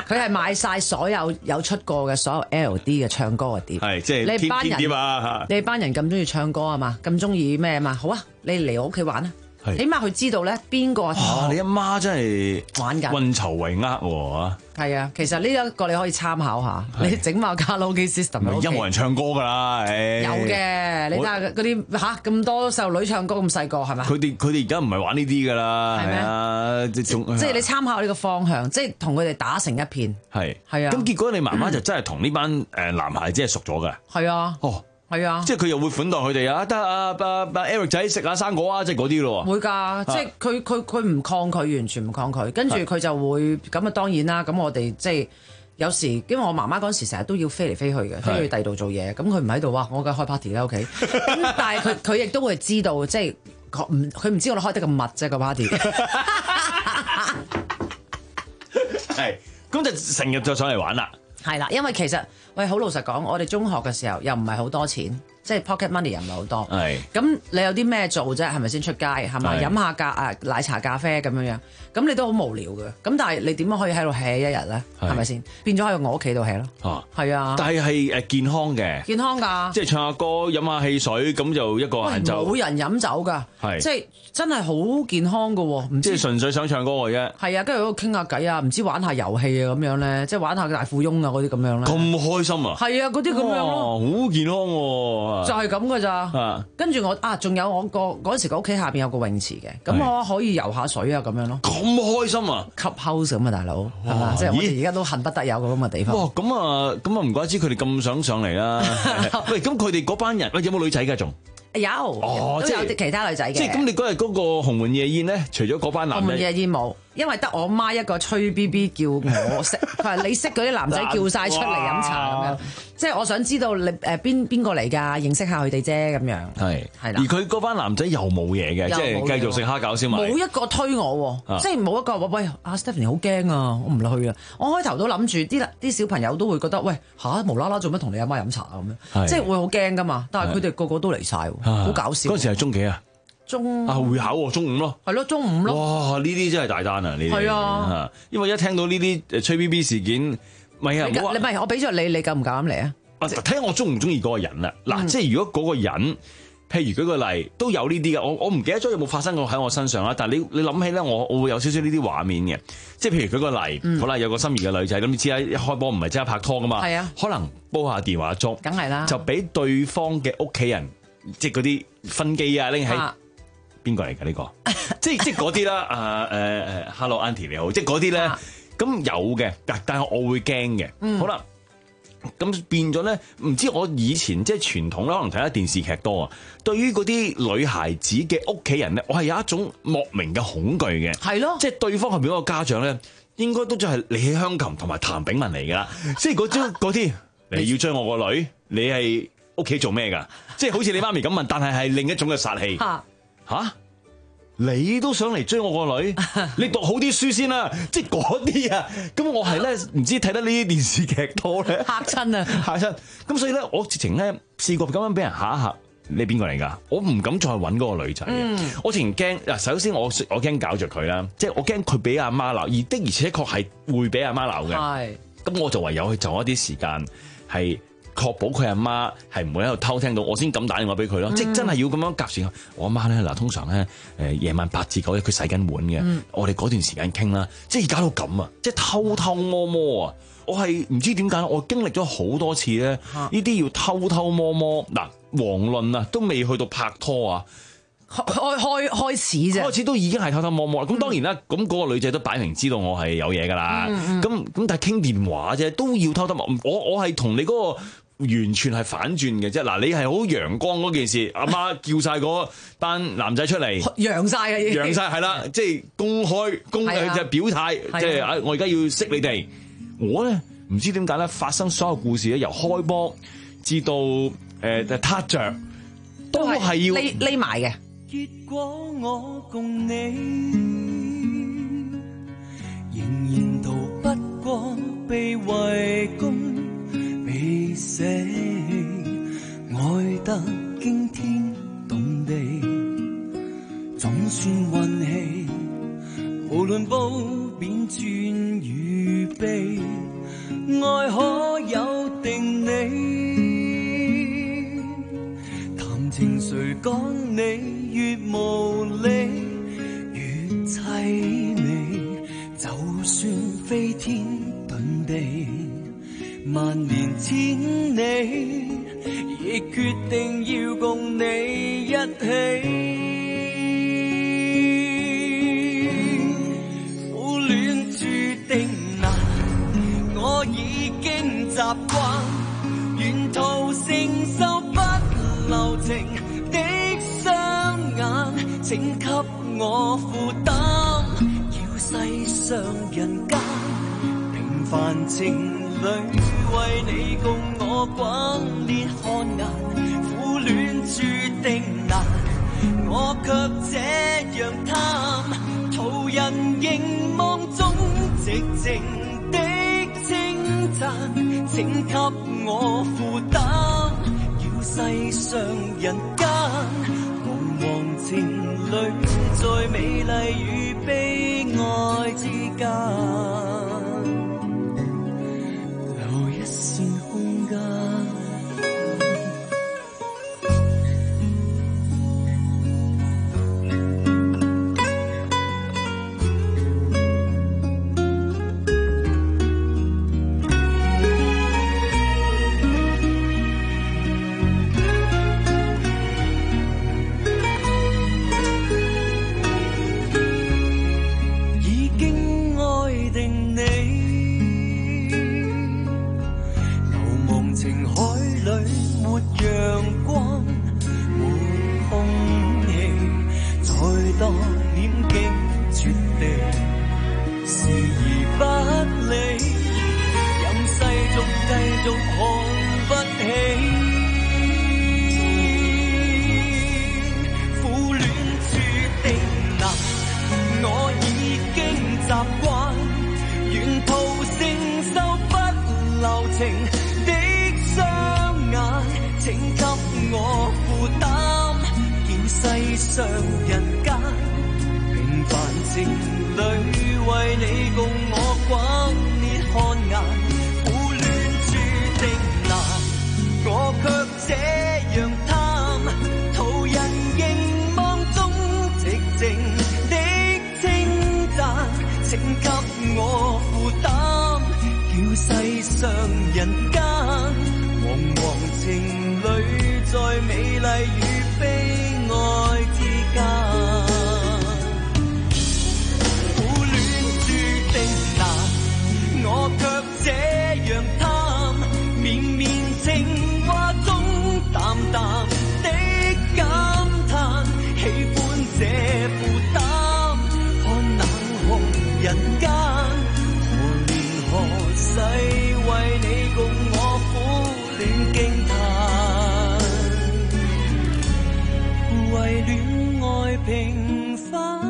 佢係買晒所有有出過嘅所有 L D 嘅唱歌嘅碟， 係即係你班人碟啊！ 你班人咁中意唱歌啊嘛，咁中意咩啊嘛？好啊，你嚟我屋企玩啊！起碼佢知道咧邊個同我。 你阿媽真係玩緊運籌帷幄喎。 係啊，其實呢一個你可以參考下，你整埋卡拉 OK system。 而家冇人唱歌㗎啦， 有嘅，你睇下嗰啲嚇咁多細路女唱歌咁細個係咪？ 佢哋佢哋而家唔係玩呢啲㗎啦， 係咩？ 啊，即即係你參考呢個方向，即係同佢哋打成一片。 係係啊。 咁結果你媽媽就真係同呢班誒男孩子係熟咗㗎。 係啊。 哦。 係啊， 即係佢又會款待佢哋啊！得啊啊啊 Eric 仔食下生果啊，即係嗰啲咯。 會㗎，即係佢佢佢唔抗拒，完全唔抗拒。跟住佢就會咁啊，當然啦。咁我哋即係有時，因為我媽媽嗰陣時成日都要飛嚟飛去嘅，飛去第二度做嘢。咁佢唔喺度，哇！我梗係開 party 啦，屋企。咁但係佢佢亦都會知道，即係唔佢唔知我哋開得咁密啫個 party。 係，咁就成日就上嚟玩啦。 係啦，因為其實喂，好老實講，我哋中學嘅時候又唔係好多錢，即係 pocket money 又唔係好多。係。咁你有啲咩做啫？係咪先出街？係咪飲下咖啊奶茶咖啡咁樣樣？咁你都好無聊嘅。咁但係你點樣可以喺度 hea 一日咧？係咪先？變咗喺我屋企度 hea 咯。啊，係啊。 但係係誒健康嘅。健康㗎。即係唱下歌、飲下汽水，咁就一個晏晝。 冇人飲酒㗎。係。即係真係好健康㗎喎。唔知。即係純粹想唱歌嘅啫。係啊，跟住喺度傾下偈啊，唔知玩下遊戲啊咁樣咧，即係玩下大富翁啊嗰啲咁樣咧。 咁開心啊！ 係啊，嗰啲咁樣咯。 好健康喎。 就係咁㗎咋。啊。跟住我啊，仲有我個嗰陣時個屋企下邊有個泳池嘅，咁我可以游下水啊咁樣咯。 咁開心啊！ 吸 house 咁啊，大佬係嘛？即係我哋而家都恨不得有個咁嘅地方。 哇！咁啊，咁啊，唔怪之佢哋咁想上嚟啦。喂，咁佢哋嗰班人，喂，有冇女仔㗎仲？ 有， 哦， 都有啲其他女仔嘅。 即係咁，你嗰日嗰個鴻門夜宴咧，除咗嗰班男仔， 鴻門夜宴冇，因為得我媽一個吹 B B 叫我識，佢話你識嗰啲男仔叫晒出嚟飲茶咁樣，即係我想知道你誒邊邊個嚟㗎，認識下佢哋啫咁樣。係係啦。而佢嗰班男仔又冇嘢嘅，即係繼續食蝦餃先埋。 冇一個推我喎，即係冇一個話喂阿 Stephanie 好驚啊，我唔去啊。我開頭都諗住啲啲小朋友都會覺得喂嚇無啦啦做乜同你阿媽飲茶咁樣，即係會好驚㗎嘛。但係佢哋個個都嚟晒喎，好搞笑。 嗰時係中幾啊？ 中啊會考喎，中五咯。 係咯，中五咯。 哇！呢啲真係大單啊！呢啲係啊，因為一聽到呢啲誒吹 B B 事件，咪啊， 你唔係我俾咗你，你夠唔夠膽嚟啊？ 睇下我中唔中意嗰個人啦。嗱、嗯，即係如果嗰個人，譬如舉個例，都有呢啲嘅，我我唔記得咗有冇發生過喺我身上啦。但係你你諗起咧，我我會有少少呢啲畫面嘅。即係譬如舉個例，嗯、好啦，有個心儀嘅女仔，咁你知啦，一開波唔係即刻拍拖噶嘛。係啊，可能煲下電話粥， 梗係啦， 就俾對方嘅屋企人，即係嗰啲分機啊拎起。邊個嚟㗎呢個？即係即係嗰啲啦，啊誒誒，Hello Auntie 你好，即係嗰啲咧，咁、啊、有嘅，但但係我會驚嘅。嗯、好啦，咁變咗咧，唔知我以前即係傳統啦，可能睇下電視劇多啊。對於嗰啲女孩子嘅屋企人咧，我係有一種莫名嘅恐懼嘅。係咯，即係對方後邊嗰個家長咧，應該都就係李喜香琴同埋譚炳文嚟㗎啦。即係嗰啲嗰啲，你要追我個女，你係屋企做咩㗎？即係好似你媽咪咁問，但係係另一種嘅殺氣。吓、啊！你都想嚟追我個女？你讀好啲書先啦，即係嗰啲啊！咁我係咧唔知睇得呢啲電視劇多咧， 嚇親啊！ 嚇親！咁所以咧，我直情咧試過咁樣俾人嚇一嚇。你邊個嚟㗎？我唔敢再揾嗰個女仔嘅。嗯、我直情驚嗱，首先我我驚搞着佢啦，即係我驚佢俾阿媽鬧，而的而且確係會俾阿媽鬧嘅。係。咁我就唯有去就一啲時間係。確保佢阿媽係唔會喺度偷聽到，我先敢打電話俾佢咯。嗯、即係真係要咁樣夾住我阿媽咧。嗱，通常咧誒夜晚八至九日佢洗緊碗嘅，嗯、我哋嗰段時間傾啦。即係搞到咁啊！即係偷偷摸摸啊！我係唔知點解，我經歷咗好多次咧，呢啲要偷偷摸摸。嗱，遑論啊，都未去到拍拖啊， 開開開始啫， 開始都已經係偷偷摸摸。咁、嗯、當然啦，咁、那、嗰個女仔都擺明知道我係有嘢㗎啦。咁咁、嗯、但係傾電話啫，都要偷偷摸。我我係同你嗰、那個。完全係反轉嘅啫！嗱，你係好陽光嗰件事，阿媽叫晒嗰班男仔出嚟， 揚晒嘅， 揚晒係啦，即係公開公誒就表態，即係啊！我而家要識你哋。我咧唔知點解咧，發生所有故事咧，由開波至到誒撻着，都係要匿匿埋嘅。 結果我共你仍然逃不過被圍攻。被捨棄，愛得驚天動地，總算運氣，無論褒貶尊與卑。 愛可有定理？談情誰講你越無理，越凄美。就算飛天遁地，萬年千里，亦決定要共你一起。苦戀注定難，我已經習慣，沿途承受不留情的雙眼，請給我負擔。要世上人間平凡情侶，為你共我滾烈汗顏，苦戀注定難，我卻這樣貪，途人凝望中寂靜的稱讚，請給我負擔。要世上人間茫茫情侶，在美麗與悲哀之間一線空間。已經愛定你，情海裏沒陽光，沒空氣，再多險境絕地，視而不理，任世俗繼續看不起。苦戀注定難，我已經習慣，沿途承受不留情雙眼，請給我負擔。叫世上人間平凡情侶，為你共我滾烈汗顏，苦戀注定難，我卻這樣貪，途人凝望中寂靜的稱讚，請給我負擔。叫世上人間茫茫情侶，在美麗與悲哀之間，苦戀注定難，我卻這樣貪，綿綿情話中淡淡的感嘆，喜歡這負擔，看冷酷人間，何年何世為你共我苦戀驚嘆，為戀愛平凡。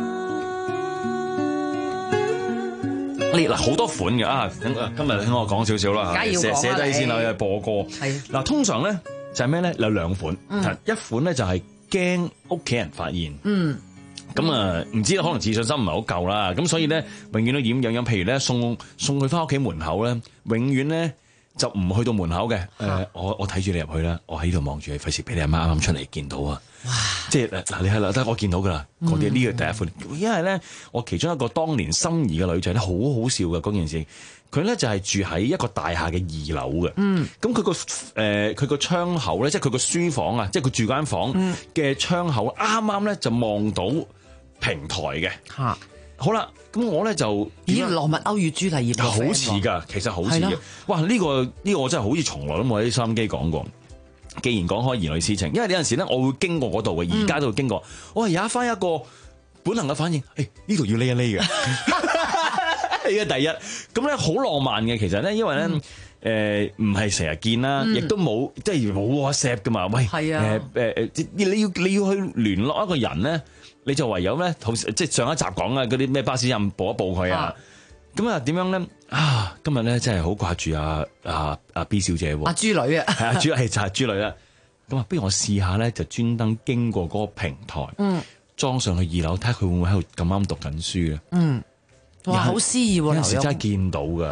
呢嗱好多款嘅啊，今日聽我講少少啦，寫寫低先啦，播歌。 係嗱，通常咧就係咩咧？有兩款， 嗯、 一款咧就係驚屋企人發現。嗯。咁啊，唔知可能自信心唔係好夠啦，咁所以咧，永遠都掩樣樣。譬如咧，送送佢翻屋企門口咧，永遠咧就唔去到門口嘅。誒、呃，我我睇住你入去啦，我喺度望住你，費事俾你阿媽啱啱出嚟見到啊！哇！即係嗱，你係啦，得我見到噶啦，嗰啲呢個第一款。因為咧，我其中一個當年心儀嘅女仔咧，好好笑嘅嗰件事。佢咧就係住喺一個大廈嘅二樓嘅。嗯。咁佢個誒佢個窗口咧，即係佢個書房啊，即係佢住間房嘅窗口，啱啱咧就望到平台嘅。嚇。好啦，咁我咧就咦，羅密歐與朱麗葉好似㗎，其實好似嘅。哇！呢、呢個呢、呢個我真係好似從來都冇喺收音機講過。既然講開兒女私情，因為有陣時咧，我會經過嗰度嘅，而家都會經過。嗯、我係有翻一個本能嘅反應，誒呢度要匿一匿嘅。呢個第一，咁咧好浪漫嘅，其實咧，因為咧誒唔係成日見啦，亦、嗯、都冇即係冇 WhatsApp 噶嘛。喂，係啊，誒誒誒，你要你要去聯絡一個人咧，你就唯有咧，即係上一集講啊，嗰啲咩巴士站報一報佢啊。咁啊點樣咧？啊，今日咧真係好掛住阿阿阿 B 小姐喎， 阿、啊、朱女啊， 係啊，朱係就係朱女啦。咁啊，不如我試下咧，就專登經過嗰個平台，嗯，裝上去二樓，睇下佢會唔會喺度咁啱讀緊書啊？嗯， 哇，好詩意喎！ 有時真係見到噶，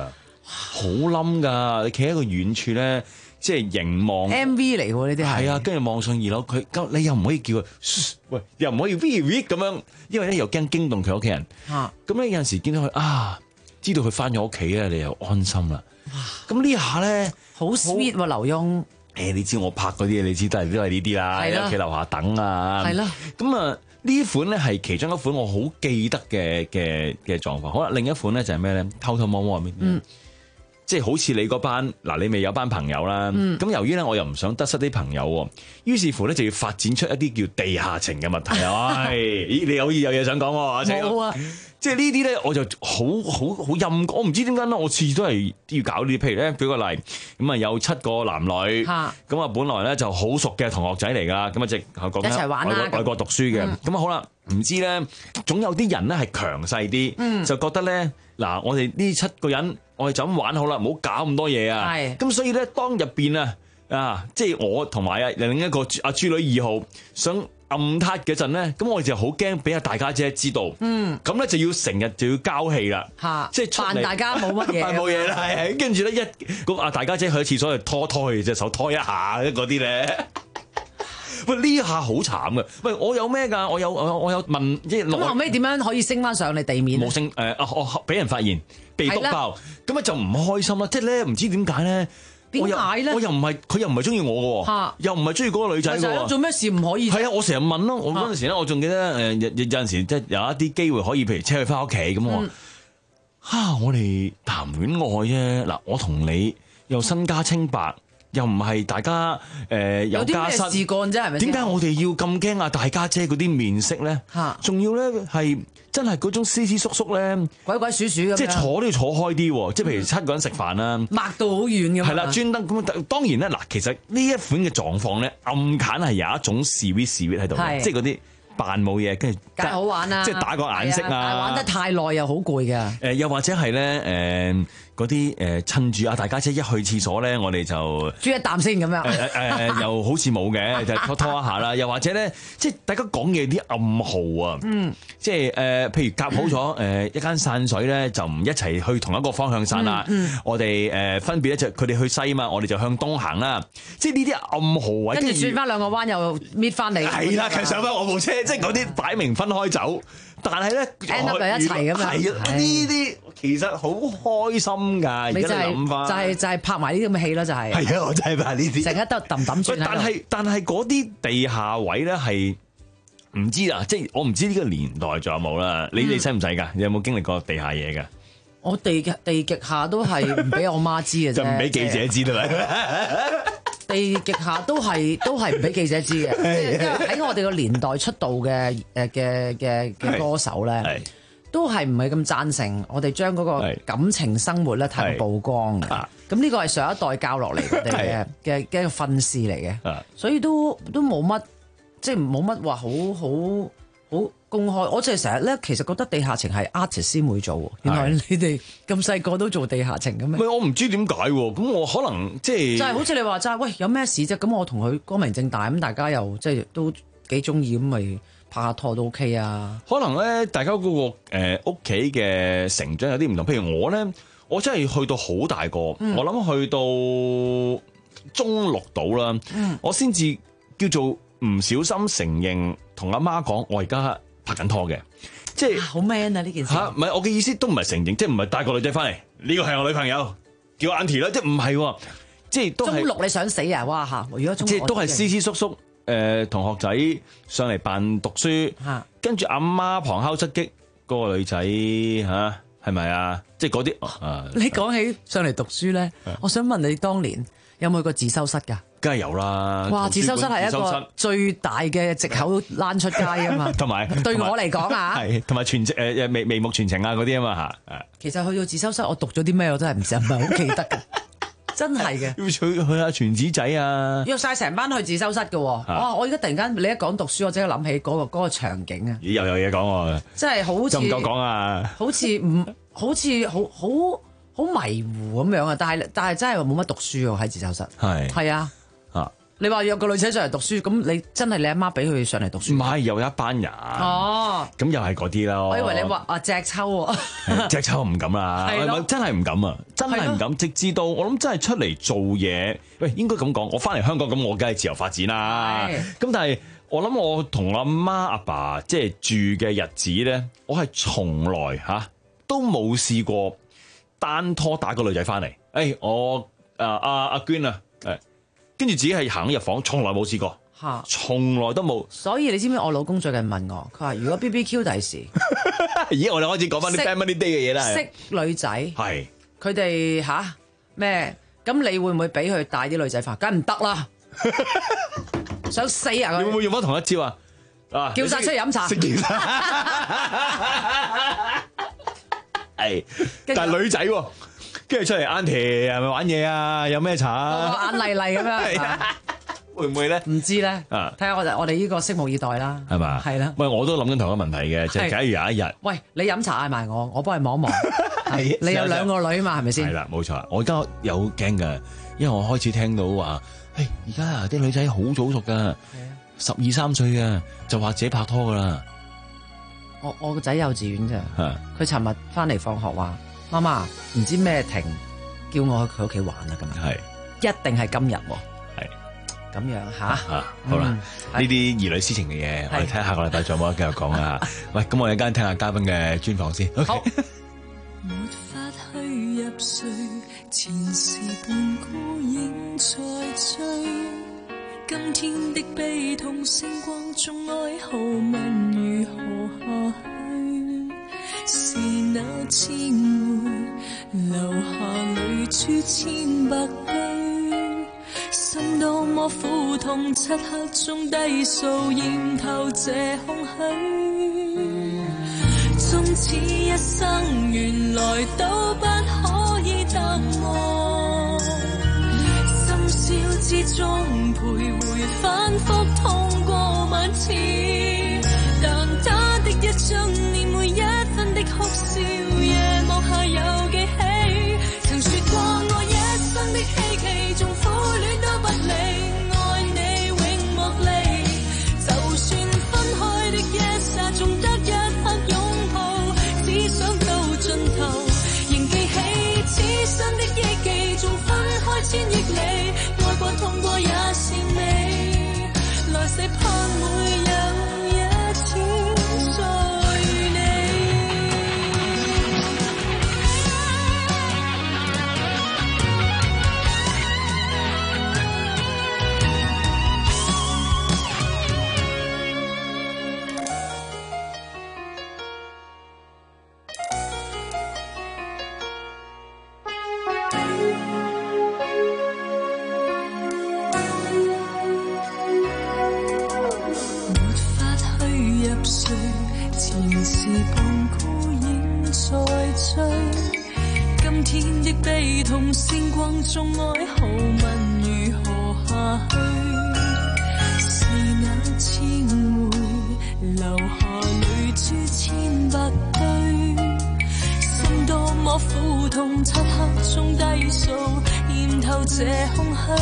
好冧㗎！你企喺個遠處咧，即係凝望 M V 嚟喎，呢啲係。 係啊，跟住望上二樓，佢咁你又唔可以叫佢，喂，又唔可以 V V 咁樣，因為咧又驚驚動佢屋企人。 啊， 咁咧有陣時見到佢啊，知道佢翻咗屋企咧，你又安心啦。咁呢下咧好 sweet 喎，劉墉。 誒，你知我拍嗰啲嘢，你知都係都係呢啲啦，喺屋企樓下等啊。 係啦。 咁啊，呢款咧係其中一款我好記得嘅嘅嘅狀況。好啦，另一款咧就係咩咧？偷偷摸摸入面。嗯。即係好似你嗰班嗱，你咪有班朋友啦。咁、嗯、由於咧，我又唔想得失啲朋友喎，於是乎咧就要發展出一啲叫地下情嘅問題。唉，咦，你好似有嘢想講喎，阿姐。冇啊！即係呢啲咧，我就好好好陰，我唔知點解咧，我次次都係都要搞呢啲。譬如咧，舉個例，咁啊有七個男女，咁啊本來咧就好熟嘅同學仔嚟㗎，咁啊直係講緊一齊玩啦， 外國外國讀書嘅。咁、嗯、啊好啦，唔知咧，總有啲人咧係強勢啲，嗯、就覺得咧嗱，我哋呢七個人。我哋就咁玩好啦，唔好搞咁多嘢啊！咁所以咧，當入邊啊啊，即係我同埋啊另一個阿豬女二號想暗撻嗰陣咧，咁我哋就好驚俾阿大家姐知道。嗯，咁咧就要成日就要交戲啦。嚇，即係扮大家冇乜嘢， 扮冇嘢啦，係係。跟住咧一個阿大家姐去廁所去拖拖佢隻手拖一下嗰啲咧。喂，呢下好慘噶！喂，我有咩㗎？我有我我有問即係。咁後尾點樣可以升翻上嚟地面？ 冇升誒啊！我俾人發現。被篤爆，咁啊就唔開心啦！即係咧，唔知點解咧？ 點解咧？ 我又唔係，佢又唔係中意我嘅喎，又唔係中意嗰個女仔嘅喎。 做咩事唔可以？ 係啊，我成日問咯。我嗰陣時咧，我仲記得誒有有陣時即係有一啲機會可以，譬如車佢翻屋企咁我話嚇，我哋談戀愛啫。嗱，我同你又身家清白，又唔係大家誒、呃、有家室。有啲咩事幹啫？係咪？點解我哋要咁驚啊？大家姐嗰啲面色咧，仲要咧係。真係嗰種斯斯縮縮咧， 鬼鬼祟祟咁， 即係坐都要坐開啲喎。即係譬如七個人食飯啦， 擘到好遠咁。 係啦，專登咁。當然咧，嗱，其實呢一款嘅狀況咧，暗揀係有一種 sweet sweet 喺度，即係嗰啲扮冇嘢，跟住梗係好玩啦， 即係打個眼色啊。 但係玩得太耐又好攰㗎。 誒，又或者係咧，誒嗰啲誒趁住阿大家姐一去廁所咧，我哋就啜一啖先咁樣。 誒誒又好似冇嘅，就拖拖一下啦。又或者咧，即係大家講嘢啲暗號啊。嗯。即係誒、呃，譬如夾好咗誒、呃、一間散水咧，就唔一齊去同一個方向散啦。嗯嗯、我哋誒、呃、分別咧就佢哋去西嘛，我哋就向東行啦。即係呢啲暗號位， 跟住轉翻兩個彎又搣翻嚟。 係啦，佢上翻我部車，即係嗰啲擺明分開走。但係咧 end up 一齊咁樣。係啊，呢啲其實好開心㗎。而家諗翻， 就係、是、就係、是、拍埋呢啲咁嘅戲咯，就係、是。 係啊，我真係拍呢啲。 成日都揼揼轉。 但係但係嗰啲地下位咧係。唔知啊，即係我唔知呢個年代仲有冇啦。你哋使唔使㗎？你有冇經歷過地下嘢㗎？ 我地地極下都係唔俾我媽知嘅啫， 就唔俾記者知啦。 地極下都係都係唔俾記者知嘅，因為喺我哋個年代出道嘅誒嘅嘅嘅歌手咧，都係唔係咁贊成我哋將嗰個感情生活咧太曝光嘅。咁呢個係上一代教落嚟我哋嘅嘅嘅一個訓示嚟嘅，所以都都冇乜。即係冇乜話好好好公開，我就係成日咧，其實覺得地下情係 artist 先會做。原來你哋咁細個都做地下情嘅咩？ 唔係我唔知點解喎。咁我可能即係就係好似你話齋，喂有咩事啫？咁我同佢光明正大，咁大家又即係都幾中意，咁咪拍下拖都 OK 啊。 可能咧，大家嗰個誒屋企嘅成長有啲唔同。譬如我咧，我真係去到好大個，嗯、我諗去到中六度啦，嗯、我先至叫做。唔小心承認同阿媽講，我而家拍緊拖嘅，即係好 man 啊呢件事嚇，唔係我嘅意思都唔係承認，即係唔係帶個女仔翻嚟，呢個係我女朋友，叫 Auntie 啦，即係唔係，即係都係中六你想死啊！哇嚇，如果中即係都係斯斯縮縮誒同學仔上嚟扮讀書，跟住阿媽旁敲側擊嗰個女仔嚇係咪啊？即係嗰啲啊！ 你講起上嚟讀書咧，我想問你當年有冇去過自修室㗎？ 梗係有啦！ 哇，自修室係一個最大嘅藉口躝出街啊嘛， 同埋對我嚟講啊， 係同埋傳誒誒眉眉目傳情啊嗰啲啊嘛嚇。 其實去到自修室，我讀咗啲咩我真係唔知，唔係好記得嘅，真係嘅。 要去去下傳紙仔啊！ 約晒成班去自修室嘅，哇！我而家突然間你一講讀書，我即刻諗起嗰個嗰個場景啊！ 咦，又有嘢講喎！ 真係好似就唔夠講啊！ 好似唔好似好好好迷糊咁樣啊！但係但係真係冇乜讀書喎喺自修室，係係啊。 你話約個女仔上嚟讀書，咁你真係你阿媽俾佢上嚟讀書？ 唔係，又有一班人。 哦， 咁又係嗰啲啦。 我以為你話啊隻抽喎， 隻抽唔敢啦，真係唔敢啊，真係唔敢。直至到我諗真係出嚟做嘢，喂，應該咁講，我翻嚟香港咁，我梗係自由發展啦。咁但係我諗我同阿媽阿爸即係住嘅日子咧，我係從來嚇都冇試過單拖打個女仔翻嚟。誒，我啊阿阿娟啊，誒。跟住自己係行入房，從來冇試過，嚇，從來都冇。 所以你知唔知我老公最近問我，佢話如果 B B Q 第時， 咦，我哋開始講翻啲 family day 嘅嘢啦， 識女仔， 係佢哋吓咩？咁你會唔會俾佢帶啲女仔翻？梗唔得啦，想死啊！ 你會唔會用翻同一招啊？啊， 叫晒出嚟飲茶， 係，但係女仔喎。跟住出嚟 Auntie 係咪玩嘢啊？有咩茶啊？ 眼麗麗咁樣， 會唔會咧？ 唔知咧。啊，睇下我哋我哋呢個拭目以待啦。 係嘛？ 係啦。 喂，我都諗緊同一個問題嘅，就係假如有一日， 喂，你飲茶嗌埋我，我幫你望一望。係，你有兩個女嘛？係咪先？ 係啦，冇錯。我而家有驚㗎，因為我開始聽到話，誒，而家啊啲女仔好早熟㗎，十二三歲嘅就話自己拍拖㗎啦。 我我個仔幼稚園咋，佢尋日翻嚟放學話。媽媽唔知咩停，叫我去佢屋企玩啦，咁樣係一定係今日喎，係咁樣吓吓， 好啦，呢啲兒女私情嘅嘢，我哋睇下下個禮拜仲有冇得繼續講啊！喂，咁我哋一間聽下嘉賓嘅專訪先。好。沒法去入睡，前事半孤影在追，今天的悲痛星光中哀號問如何下去？是那千回留下淚珠千百堆，心多麼苦痛，漆黑中低訴驗透這空虛。縱此一生原來都不可以答我，深宵之中徘徊反覆痛過萬次，但他的一張臉每一分的哭笑，夜幕下有記起，曾說過我一生的希冀，縱苦戀都不理，愛你永莫離。就算分開的一剎，縱得一刻擁抱，只想到盡頭，仍記起此生的憶記，縱分開千億里，愛過痛過也是美，來世盼會有一天。星光中哀號問如何下去，是那千回留下淚珠千百堆，心多麼苦痛，漆黑中低訴驗透這空虛。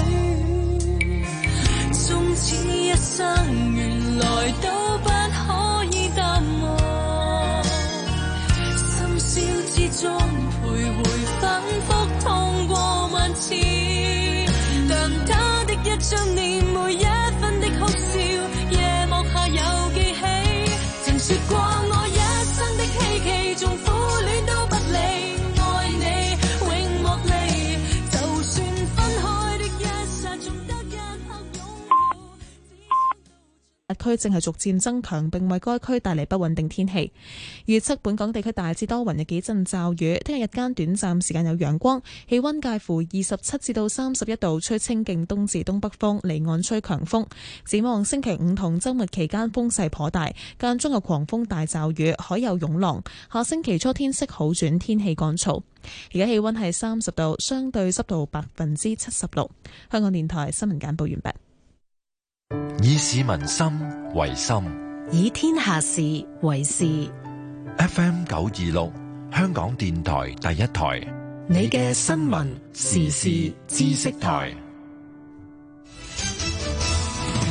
縱此一生原來都不可以答我，深宵之中徘徊反覆痛過萬次，但他的一張臉每一分的哭笑，夜幕下有記起，曾說過我一生的希冀，縱苦戀都不離，愛你永莫離，就算分開的一剎，縱得一刻擁抱。 區正係逐漸增強，並為該區帶嚟不穩定天氣。預測本港地區大致多雲，有幾陣驟雨。聽日日間短暫時間有陽光，氣溫介乎二十七至到三十一度，吹清勁東至東北風，離岸吹強風。展望星期五同周末期間風勢頗大，間中有狂風大驟雨，海有湧浪。下星期初天色好轉，天氣乾燥。而家氣溫係三十度，相對濕度百分之七十六。香港電台新聞簡報完畢。 以市民心為心， 以天下事為事。 F M 九二六，香港電台第一台， 你嘅新聞時事知識台。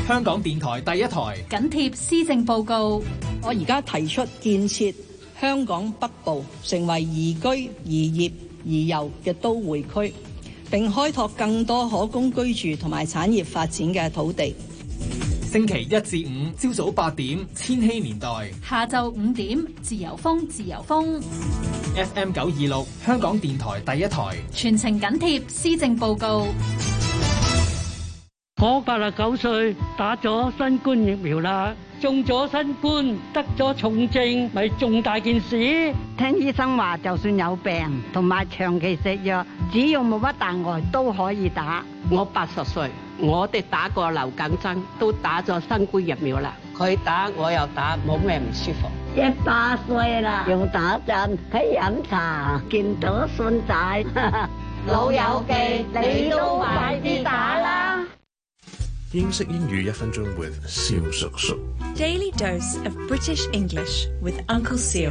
香港電台第一台緊貼施政報告。 我而家提出建設香港北部成為宜居、宜業、宜遊嘅都會區，並開拓更多可供居住同埋產業發展嘅土地。 星期一至五朝早八點，千禧年代； 下晝五點，自由風，自由風。 F M 九二六，香港電台第一台， 全程緊貼施政報告。 我八十九歲，打咗新冠疫苗啦，中咗新冠，得咗重症，咪重大件事。 聽醫生話，就算有病同埋長期食藥，只要冇乜大礙都可以打。 我八十歲，我哋打過流感針，都打咗新冠疫苗啦。佢打我又打，冇咩唔舒服。 一百歲啦，用打針，喺飲茶，見到孫仔，老友記，你都快啲打啦！ 英式英語一分鐘 with 蕭叔叔。 Daily dose of British English with Uncle Seal。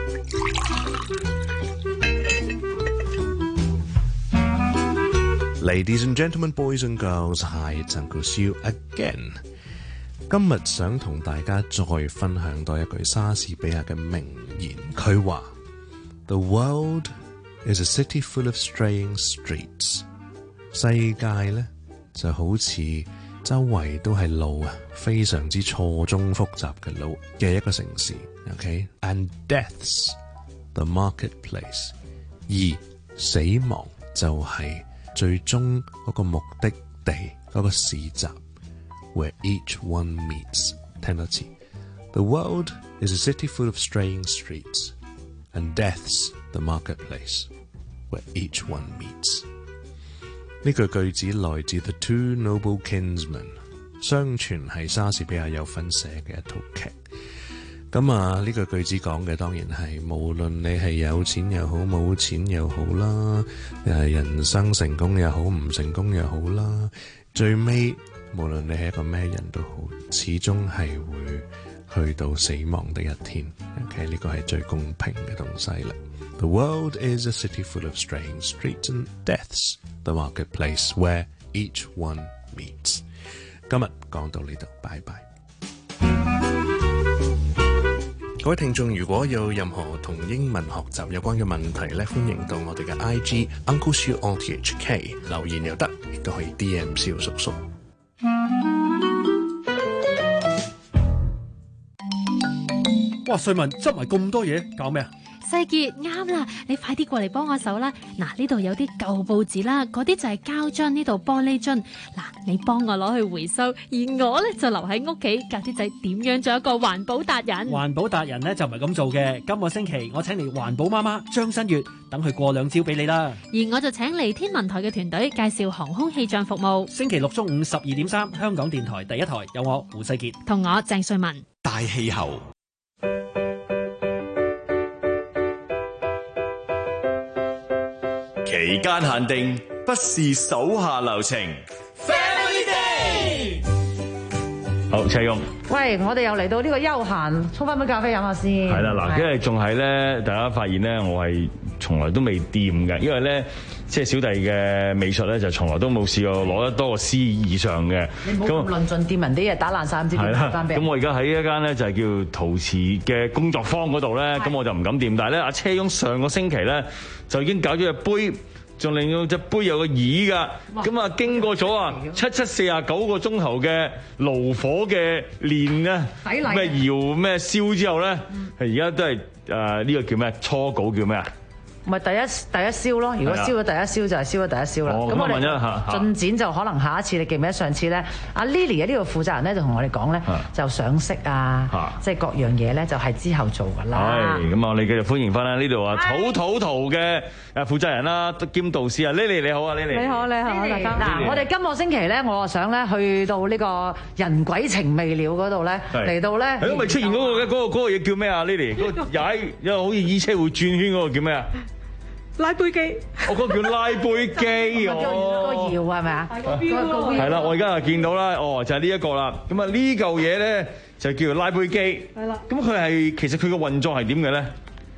Ladies and gentlemen, boys and girls, hi, it's Uncle Seal again。今日想同大家再分享多一句莎士比亞嘅名言，佢話 ：The world is a city full of straying streets。世界咧就好似周圍都係路啊，非常之錯綜複雜嘅路嘅一個城市。OK，and death's the marketplace。而死亡就係最終嗰個目的地嗰個市集 ，where each one meets。聽多次 ，The world is a city full of straying streets, and death's the marketplace, where each one meets。呢句句子來自 The Two Noble Kinsmen， 相傳係莎士比亞有份寫嘅一套劇。咁啊，呢句句子講嘅當然係無論你係有錢又好，冇錢又好啦，誒人生成功又好，唔成功又好啦，最尾無論你係一個咩人都好，始終係會去到死亡的一天。OK， 呢個係最公平嘅東西啦。The world is a city full of straying streets, and death's the marketplace where each one meets。今日講到呢度，拜拜。各位聽眾，如果有任何同英文學習有關嘅問題咧，歡迎到我哋嘅 I G Uncle Siu O T H K 留言又得，亦都可以 D M 蕭叔叔。 哇！瑞文執埋咁多嘢，搞咩啊？ 世傑啱啦，你快啲過嚟幫我手啦！嗱，呢度有啲舊報紙啦，嗰啲就係膠樽，呢度玻璃樽。嗱，你幫我攞去回收，而我咧就留喺屋企教啲仔點樣做一個環保達人。 環保達人咧就唔係咁做嘅。今個星期我請嚟環保媽媽張新月，等佢過兩招俾你啦。 而我就請嚟天文台嘅團隊介紹航空氣象服務。 星期六中午十二點三，香港電台第一台有我胡世傑同我鄭瑞文。 大氣候。 期間限定不是手下留情。 Family Day。 好，車勇。 喂，我哋又嚟到呢個休閒，沖翻杯咖啡飲下先。 係啦，嗱，因為仲係咧，大家發現咧，我係從來都未掂嘅，因為咧，即係小弟嘅美術咧，就從來都冇試過攞得多個 C 以上嘅。 你唔好咁論盡掂人啲嘢打爛晒，唔知點攞翻俾人。 咁我而家喺一間咧就係叫陶瓷嘅工作坊嗰度咧，咁我就唔敢掂。但係咧，阿車翁上個星期咧就已經搞咗隻杯。仲令到隻杯有個椅㗎，咁啊經過咗啊七七四十九個鐘頭嘅爐火嘅練啊，咩搖咩燒之後咧，而家都係誒呢個叫咩初稿叫咩啊？ 咪第一第一燒咯，如果燒咗第一燒就係燒咗第一燒啦。咁、哦、我哋進展就可能下一次，你記唔記得上次咧？阿 Lily 嘅呢個負責人咧就同我哋講咧，就上色啊，即係各樣嘢咧就係之後做㗎啦。 係咁啊！我哋繼續歡迎翻啦呢度啊土土圖嘅誒負責人啦兼導師啊 Lily 你好啊 Lily。 你好你好大家。嗱我哋今個星期咧，我想咧去到呢個人鬼情未了嗰度咧，嚟到咧。係因為出現嗰個嘅嗰個嗰個嘢叫咩啊 Lily？嗰個踩因為好似衣車會轉圈嗰個叫咩啊？拉杯機， 我嗰個叫拉杯機哦， 個搖係咪啊？ 係啦，我而家就見到啦，哦就係呢一個啦。咁啊呢嚿嘢咧就叫做拉杯機。係啦。咁佢係其實佢個運作係點嘅咧？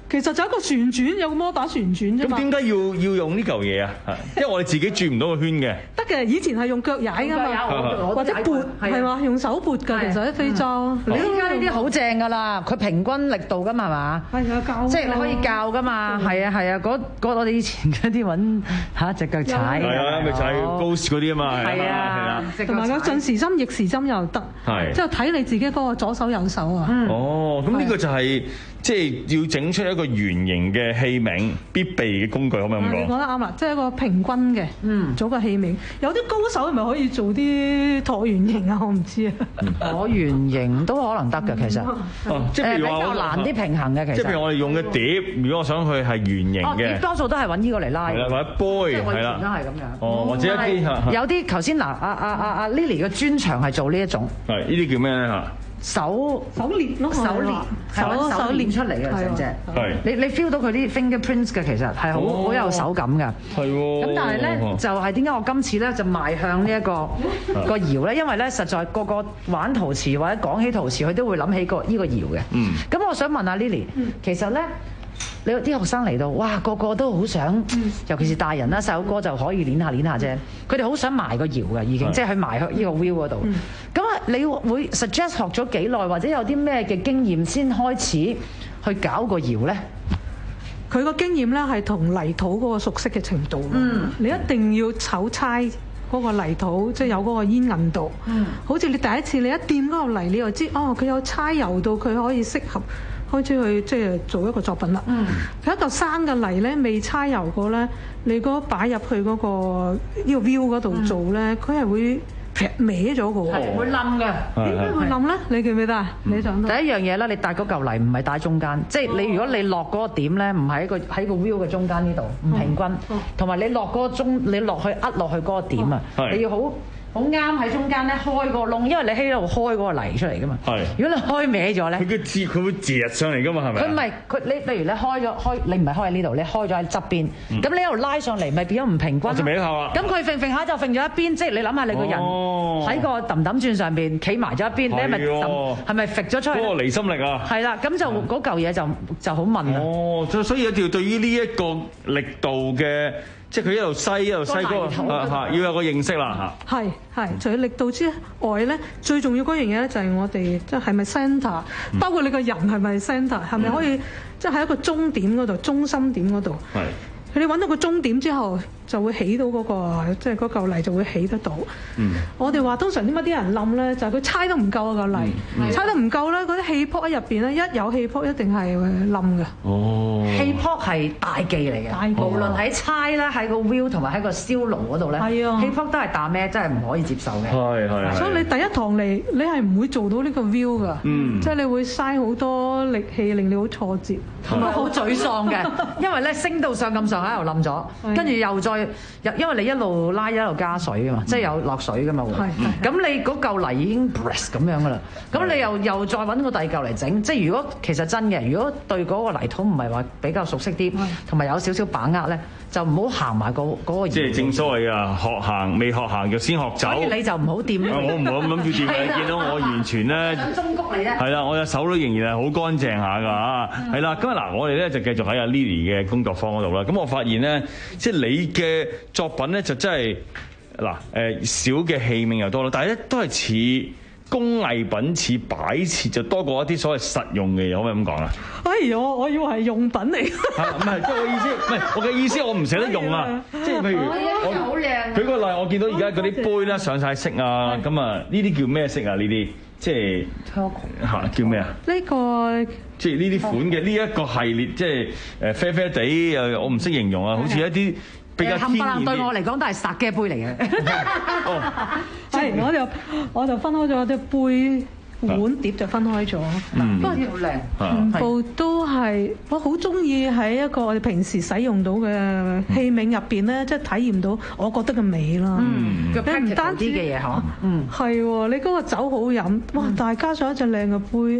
其實就一個旋轉，有個摩打旋轉啫嘛。 咁點解要要用呢嚿嘢啊？因為我哋自己轉唔到個圈嘅。 得嘅，以前係用腳踩㗎嘛，或者撥係嘛，用手撥㗎。其實喺非洲， 你而家呢啲好正㗎啦，佢平均力度㗎嘛係嘛？ 係啊，教即係你可以教㗎嘛，係啊係啊，嗰嗰我哋以前嗰啲揾嚇隻腳踩。 係啊，咪就係高士嗰啲啊嘛。 係啊，同埋個順時針、逆時針又得。係。即係睇你自己嗰個左手右手啊。 哦，咁呢個就係。即係要整出一個圓形嘅器皿，必備嘅工具，可唔可以咁講？ 你講得啱啦，即係一個平均嘅，嗯，做個器皿。有啲高手係咪可以做啲橢圓形啊？我唔知啊。 橢圓形都可能得嘅，其實。 哦，即係譬如話比較難啲平衡嘅，其實。 即係譬如我哋用嘅碟，如果我想佢係圓形嘅， 碟多數都係揾呢個嚟拉。係啦，或者杯，係啦， 都係咁樣。 哦，或者一啲有啲頭先嗱，阿阿阿阿 Lily 嘅專長係做呢一種。 係，呢啲叫咩咧嚇？ 手手鏈咯， 手鏈係揾手鏈出嚟嘅成隻，你你 feel 到佢啲 fingerprints 嘅，其實係好好有手感㗎。係喎。咁但係咧就係點解我今次咧就邁向呢一個個窯咧？因為咧實在個個玩陶瓷或者講起陶瓷，佢都會諗起個呢個窯嘅。嗯。咁我想問下 Lily，其實咧。你啲學生嚟到，哇個個都好想，尤其是大人啦，細佬哥就可以練下練下啫。佢哋好想埋個窯嘅已經，即係去埋去呢個 wheel 嗰度。咁啊，你會 suggest 學咗幾耐，或者有啲咩嘅經驗先開始去搞個窯咧？ 佢個經驗咧係同泥土嗰個熟悉嘅程度。嗯，你一定要手搓嗰個泥土，即係有嗰個煙韌度。嗯，好似你第一次你一掂嗰個泥，你又知哦，佢有搓油到，佢可以適合。開始去即係做一個作品啦。嗯，佢一嚿生嘅泥咧，未搓油過咧，你嗰擺入去嗰個呢個 view 嗰度做咧，佢係會劈歪咗嘅喎。 係會冧嘅。 點解會冧咧？你記唔記得啊？你想到第一樣嘢咧，你帶嗰嚿泥唔係帶中間，即係你如果你落嗰個點咧，唔喺個喺個 view 嘅中間呢度，唔平均，同埋你落嗰個中，你落去呃落去嗰個點啊，你要好。好啱喺中間咧開個窿，因為你喺度開嗰個泥出嚟噶嘛。係。如果你開歪咗咧， 佢嘅折佢會折上嚟噶嘛，係咪？ 佢唔係佢你，譬如你開咗開，你唔係開喺呢度，你開咗喺側邊，咁、嗯、你一路拉上嚟，咪變咗唔平均。 就歪下啦。 咁佢揈揈下就揈咗一邊，即係你諗下你個人喺個揼揼轉上邊企埋咗一邊，你係咪係咪揈咗出去？ 嗰個離心力啊！ 係啦，咁就嗰嚿嘢就就好問啦。 哦，所以一定要對於呢一個力度嘅。即係佢一路篩一路篩嗰個啊嚇，要有個認識啦嚇。 係係，除咗力度之外咧，最重要嗰樣嘢咧就係我哋即係係咪 centre，包括你個人係咪 centre，係咪可以即係喺一個終點嗰度、中心點嗰度。係。你揾到個終點之後，就會起到嗰個，即係嗰嚿泥就會起得到。嗯。我哋話通常點解啲人冧咧，就係佢猜得唔夠啊嚿泥，猜得唔夠咧，嗰啲氣泡喺入邊咧，一有氣泡一定係會冧嘅。 哦。 氣泡係大忌嚟嘅，大忌。無論喺猜啦，喺個 wheel 同埋喺個燒爐嗰度咧，係啊，氣泡都係打咩，真係唔可以接受嘅。係係。所以你第一堂嚟，你係唔會做到呢個 wheel 㗎。嗯。即係你會嘥好多力氣，令你好挫折，同埋好沮喪嘅，因為咧升到上咁上下又冧咗，跟住又再。因為你一路拉一路加水㗎嘛，即係有落水㗎嘛會。咁你嗰嚿泥已經 press 咁樣㗎啦，咁你又又再揾個第二嚿嚟整，即係如果其實真嘅，如果對嗰個泥土唔係話比較熟悉啲，同埋有少少把握咧，就唔好行埋個嗰個。 即係正所謂啊，學行未學行就先學走。 所以你就唔好掂。 我唔好咁諗住掂嘅，見到我完全咧。 中谷嚟啫。係啦，我隻手都仍然係好乾淨下㗎。係啦，今日嗱，我哋咧就繼續喺阿 Lily 嘅工作坊嗰度啦。咁我發現咧，即係你嘅作品咧就真係嗱誒小嘅器皿又多啦，但係咧都係似工藝品、似擺設就多過一啲所謂實用嘅嘢，可唔可以咁講啊？ 哎呀，我以為係用品嚟。 唔係，即係我意思，唔係我嘅意思，我唔捨得用啊！即係譬如我， 好靚。 舉個例，我見到而家嗰啲杯咧上晒色啊，咁啊呢啲叫咩色啊？呢啲即係嚇叫咩啊？ 呢個即係呢啲款嘅呢一個系列，即係誒啡啡地誒，我唔識形容啊，好似一啲。比較天然啲。 對我嚟講都係殺雞杯嚟嘅。 哦，係我就我就分開咗啲杯碗碟就分開咗。 嗯， 不過好靚， 全部都係我好中意喺一個我哋平時使用到嘅器皿入邊咧，即係體驗到我覺得嘅美啦。 嗯， 你唔單止嘅嘢嗬。嗯， 係喎，你嗰個酒好飲，哇！但係加上一隻靚嘅杯。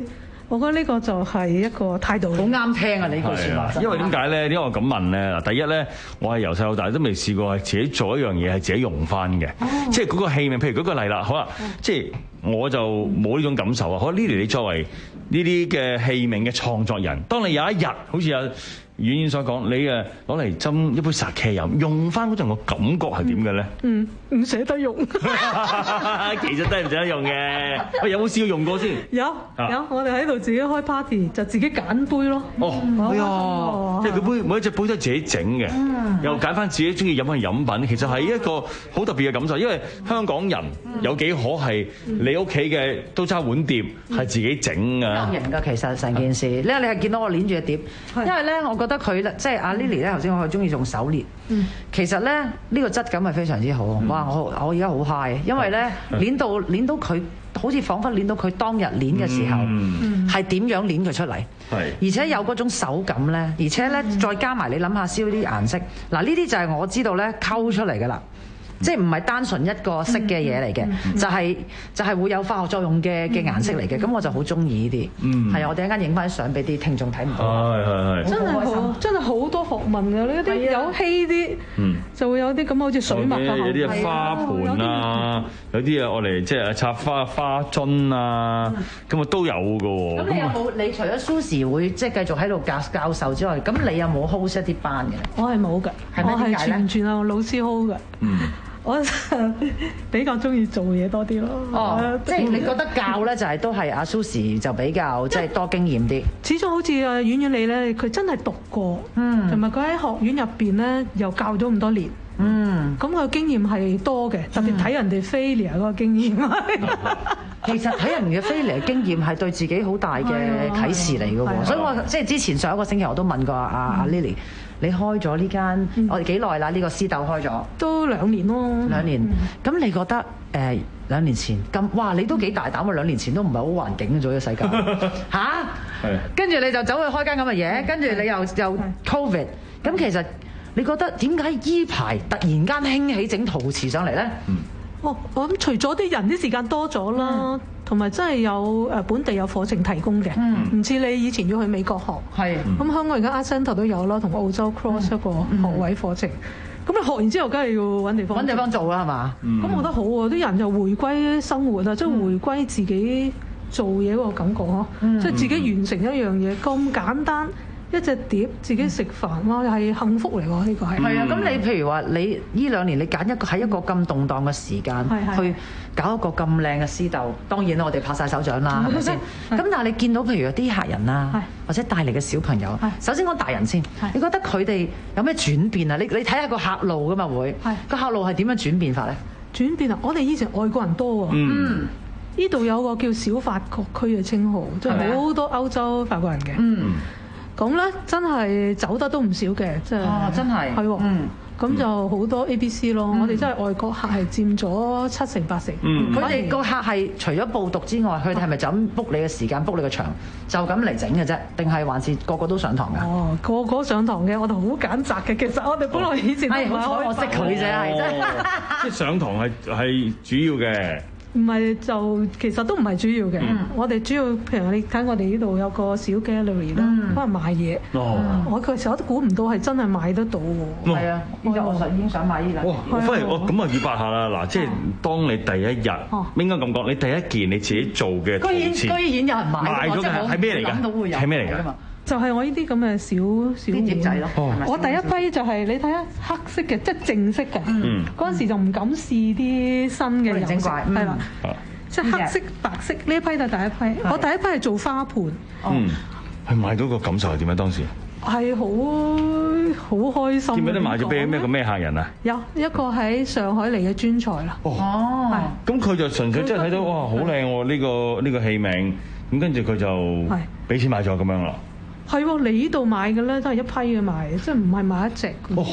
我覺得呢個就係一個態度， 好啱聽啊！你呢句説話， 因為點解咧？點解我咁問咧？嗱，第一咧，我係由細到大都未試過係自己做一樣嘢係自己用翻嘅，哦、即係嗰個器皿。譬如舉個例啦，好啦，嗯、即係我就冇呢種感受啊。好 Lily 你作為呢啲嘅器皿嘅創作人，當你有一日好似有婉婉所講，你誒攞嚟斟一杯殺茄飲，用翻嗰陣個感覺係點嘅咧？ 嗯，唔捨得用。 其實真係唔捨得用嘅。喂，有冇試過用過先？ 有有，我哋喺度自己開 party 就自己揀杯咯。 哦，係啊，即係佢杯每一隻杯都係自己整嘅，又揀翻自己中意飲嘅飲品。其實係一個好特別嘅感受，因為香港人有幾可係你屋企嘅刀叉碗碟係自己整㗎。 型㗎，其實成件事，因為你係見到我捏住嘅碟，因為咧，我覺得佢即係阿 Lily 咧，頭先我係中意用手捏。嗯、其實咧，呢、呢個質感係非常之好。嗯、哇！我我而家好 high，因為咧捏到捏到佢，好似彷彿捏到佢當日捏嘅時候係點、嗯、樣捏佢出嚟。係，而且有嗰種手感咧，而且咧再加埋你諗下燒啲顏色，嗱呢啲就係我知道咧溝出嚟㗎啦。即係唔係單純一個色嘅嘢嚟嘅，就係就係會有化學作用嘅嘅顏色嚟嘅，咁我就好中意呢啲。係啊，我哋一陣間影翻啲相俾啲聽眾睇唔到。 係係係。 真係好，真係好多學問㗎！呢啲有稀啲，就會有啲咁好似水墨咁。 有啲係花盤啊，有啲啊，我嚟即係插花花樽啊，咁啊都有㗎喎。 咁你有冇？你除咗 Susie 會即係繼續喺度教教授之外，咁你有冇 host 一啲班嘅？ 我係冇㗎，我係全全啊老師 hold 㗎。嗯。我比較中意做嘢多啲咯。 哦，即係你覺得教咧就係都係阿 Susie 就比較即係多經驗啲。 始終好似阿婉婉你咧，佢真係讀過，嗯，同埋佢喺學院入邊咧又教咗咁多年，嗯，咁佢經驗係多嘅，特別睇人哋 failure 嗰個經驗。 其實睇人嘅 failure 經驗係對自己好大嘅啟示嚟嘅喎，所以我即係之前上一個星期我都問過阿阿 Lily。你開咗呢間，嗯、我哋幾耐啦？呢、呢個私竇開咗都兩年咯。 兩年，咁、嗯、你覺得誒、呃、兩年前咁，哇！你都幾大膽喎！兩年前都唔係好環境咗嘅世界嚇，係。跟住你就走去開間咁嘅嘢，跟住你又又 Covid，咁其實你覺得點解依排突然間興起整陶瓷上嚟咧？嗯哦，我諗除咗啲人啲時間多咗啦，同埋、嗯、真係有誒本地有課程提供嘅，唔似、嗯、你以前要去美國學。係是，咁、嗯、香港而家 Art Centre 都有啦，同澳洲 Cross 一個學位課程。咁、嗯、你學完之後，梗係要揾地方揾地方做啦，係嘛？咁、 嗯、我覺得好喎，啲人就回歸生活啊，即係、嗯、回歸自己做嘢嗰個感覺呵，即係、嗯、自己完成一樣嘢咁簡單。一隻碟自己食飯，哇係幸福嚟喎！呢個係。 係啊，咁你譬如話，你呢兩年你揀一個喺一個咁動盪嘅時間，去搞一個咁靚嘅私竇，當然我哋拍晒手掌啦，係咪先？咁但係你見到譬如有啲客人啊，或者帶嚟嘅小朋友，首先講大人先，你覺得佢哋有咩轉變啊？你你睇下個客路㗎嘛會，個客路係點樣轉變法咧？ 轉變啊！我哋以前外國人多喎，嗯，呢度有個叫小法國區嘅稱號，即係好多歐洲法國人嘅，嗯。咁咧真係走得都唔少嘅，即係哦，真係係喎，嗯，咁就好多 A B C 咯。嗯、我哋真係外國客係佔咗七成八成。 嗯，佢哋個客係除咗報讀之外，佢哋係咪就咁 book 你嘅時間 book 你個場，就咁嚟整嘅啫？定係還是個個都上堂㗎？ 哦，個個上堂嘅，我哋好揀擇嘅。其實我哋本來以前係好彩我識佢啫，係真。 即係上堂係係主要嘅。 唔係就其實都唔係主要嘅，嗯、我哋主要譬如你睇我哋呢度有個小 gallery 啦、嗯，可能賣嘢。哦，我其實我都估唔到係真係買得到喎。係啊，依家我實已經想買呢兩。 哇！我反而我咁啊，要八下啦。嗱，即係當你第一日，哦、應該咁講，你第一件你自己做嘅陶瓷， 居然居然有人買， 賣咗嘅係咩嚟㗎？係咩嚟㗎？ 就係我呢啲咁嘅小小碟仔咯。我第一批就係你睇下黑色嘅，即係淨色嘅。嗰陣時就唔敢試啲新嘅顏色，係啦，即係黑色、白色呢一批就係第一批。我第一批係做花盤。 嗯，係買到個感受係點啊？當時係好好開心。 見唔見得買咗俾咩個咩客人啊？ 有一個喺上海嚟嘅專才啦。 哦，咁佢就純粹即係睇到哇，好靚喎！呢個呢個器皿，咁跟住佢就俾錢買咗咁樣啦。 係喎，你呢度買嘅咧都係一批嘅買，即係唔係買一隻。 哦，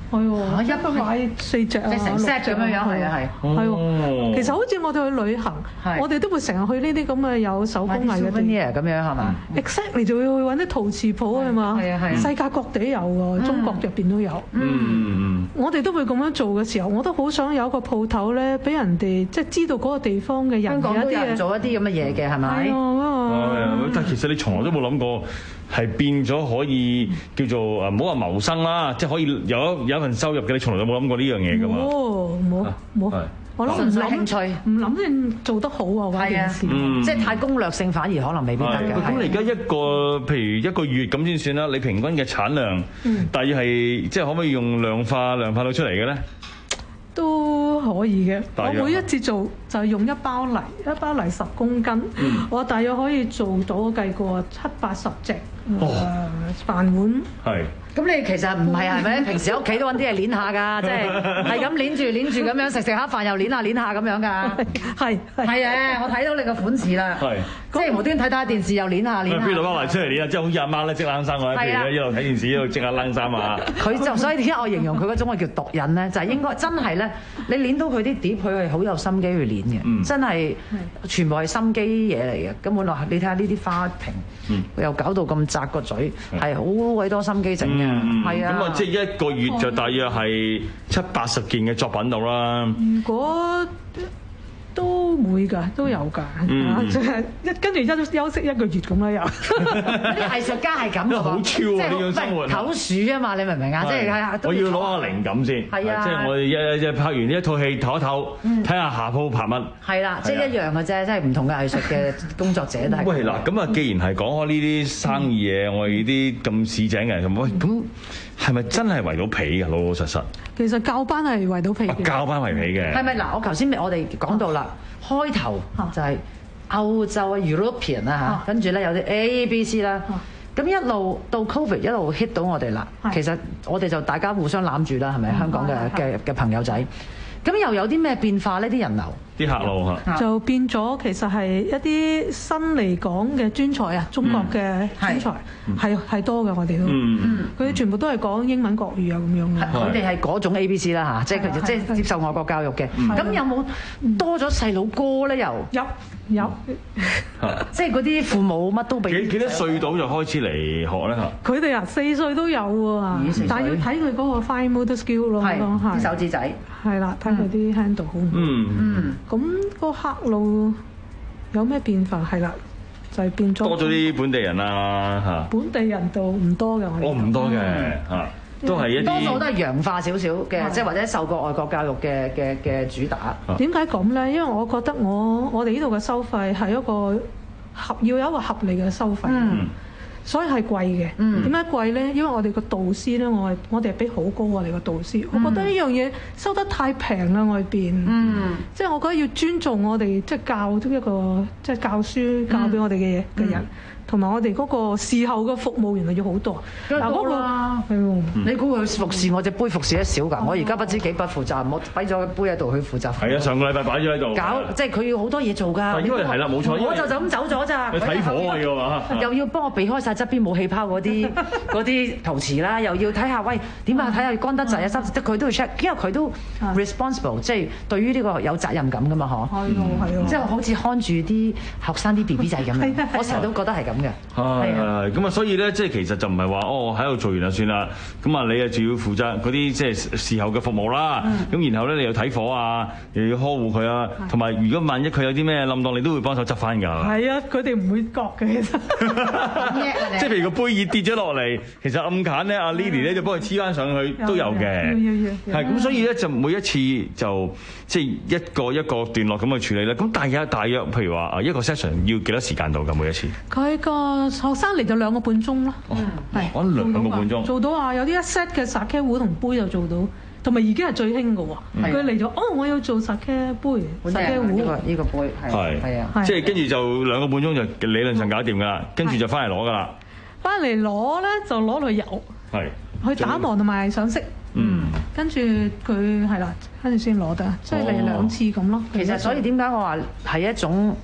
係喎， 一一買四隻啊， 即係成 set 咁樣樣，係啊係。 係喎，其實好似我哋去旅行，我哋都會成日去呢啲咁嘅有手工藝嘅地方咁樣係嘛 ？Exactly 就會去揾啲陶瓷鋪係嘛？ 係啊係。 世界各地有喎，中國入邊都有。 嗯， 我哋都會咁樣做嘅時候，我都好想有一個鋪頭咧，俾人哋即係知道嗰個地方嘅人。 香港都有人做一啲咁嘅嘢嘅係咪？ 係啊， 但係其實你從來都冇諗過係變咗可以叫做誒，唔好話謀生啦，即係可以有一有一份收入嘅。你從來都冇諗過呢樣嘢㗎嘛？ 冇冇冇，我諗唔諗興趣，唔諗定做得好啊！嗰件事， 即係太攻略性，反而可能未必得嘅。 咁你而家一個譬如一個月咁先算啦，你平均嘅產量，大約係即係可唔可以用量化量化到出嚟嘅咧？ 都可以嘅。我每一次做就係用一包泥，一包泥十公斤，嗯、我大約可以做到計過七八十隻誒飯碗。係。 咁你其實唔係係咪？平時喺屋企都揾啲嘢攣下㗎，即係係咁攣住攣住咁樣食食下飯又攣下攣下咁樣㗎。係係啊！我睇到你個款式啦。係。即係無端睇睇下電視又攣下攣下。邊度攞嚟出嚟攣啊？即係好似阿媽咧織冷衫啊！譬如咧一路睇電視一路織下冷衫啊。佢就所以點解我形容佢嗰種叫毒癮咧？就係應該真係咧，你攣到佢啲碟，佢係好有心機去攣嘅，真係全部係心機嘢嚟嘅。根本落你睇下呢啲花瓶，又搞到咁窄個嘴，係好鬼多心機整嘅。係啊。咁啊，即係一個月就大約係七八十件嘅作品度啦。如果都會㗎，都有㗎，就係一跟住一休息一個月咁啦又。啲藝術家係咁㗎，好超啊呢種生活。唞暑啊嘛，你明唔明啊？即係係啊。我要攞下靈感先。係啊。即係我哋一一拍完呢一套戲唞一唞，睇下下鋪拍乜。係啦，即係一樣嘅啫，即係唔同嘅藝術嘅工作者都係。喂嗱，咁啊，既然係講開呢啲生意嘢，我哋呢啲咁市井嘅人咁，喂咁係咪真係圍到皮㗎？老老實實。其實教班係圍到皮嘅。教班圍皮嘅。係咪嗱？我頭先我哋講到啦。開頭就係歐洲啊 European 啦嚇，跟住咧有啲 A B C 啦，咁一路到 Covid 一路 hit 到我哋啦。其實我哋就大家互相攬住啦，係咪？香港嘅嘅嘅朋友仔，咁又有啲咩變化呢？啲人流，啲客路嚇，就變咗其實係一啲新嚟港嘅專才啊，中國嘅專才係係多嘅，我哋都，佢哋全部都係講英文國語啊咁樣嘅。佢哋係嗰種 A B C 啦嚇，即係佢即係接受外國教育嘅。咁有冇多咗細佬哥咧？又有有，即係嗰啲父母乜都俾。幾幾多歲到就開始嚟學咧嚇？佢哋啊，四歲都有喎，但係要睇佢嗰個 fine motor skill 咯，啲手指仔。係啦，睇佢啲 handle 好唔好。嗯嗯。咁個客路有咩變化？係啦，就係變咗多咗啲本地人啦嚇。本地人度唔多嘅，我哋。哦，唔多嘅嚇，都係一啲多數都係洋化少少嘅，即係或者受過外國教育嘅嘅嘅主打。點解咁咧？因為我覺得我我哋呢度嘅收費係一個合要有一個合理嘅收費。嗯。所以係貴嘅，點解貴咧？因為我哋個導師咧，我係我哋係俾好高我哋個導師，我覺得呢樣嘢收得太平啦外邊，嗯、即係我覺得要尊重我哋即係教一個即係教書教俾我哋嘅嘢嘅人。同埋我哋嗰個事後嘅服務原來要好多，嗱嗰個係喎，你估佢服侍我隻杯服侍得少㗎？我而家不知幾不負責，我擺咗個杯喺度去負責。係啊，上個禮拜擺咗喺度。搞即係佢要好多嘢做㗎。因為係啦，冇錯。我就就咁走咗咋。你睇火啊要啊！又要幫我避開晒側邊冇氣泡嗰啲嗰啲陶瓷啦，又要睇下喂點啊，睇下乾得滯啊濕，即係佢都要 check，因為佢都 responsible， 即係對於呢個有責任感㗎嘛嗬。係喎係喎。即係好似看住啲學生啲 B B 仔咁樣，我成日都覺得係咁。係係咁啊，所以咧，即係其實就唔係話哦，喺度做完就算啦。咁啊，你啊仲要負責嗰啲即係事後嘅服務啦。咁、嗯、然後咧，你又睇火啊，又要呵護佢啊。同埋，如果萬一佢有啲咩冧檔，你都會幫手執翻㗎。係啊，佢哋唔會覺嘅，其實。即係譬如個杯椅跌咗落嚟，其實暗揀咧，阿 Lily 咧就幫佢黐翻上去都有嘅。係咁，所以咧就每一次就即係一個一個段落咁去處理啦。咁大約大約譬如話啊，一個 session 要幾多時間度㗎？每一次？佢個學生嚟就兩個半鐘咯，係講兩個半鐘做到啊！有啲一 set 嘅 sake 壺同杯就做到，同埋而家係最興嘅喎。佢嚟咗，哦，我要做 sake 杯、sake 壺。呢個呢個杯係係啊，即係跟住就兩個半鐘就理論上搞掂㗎啦，跟住就翻嚟攞㗎啦。翻嚟攞咧就攞去油，係去打磨同埋上色。嗯，跟住佢係啦，跟住先攞得，即係嚟兩次咁咯。其實所以點解我話係一種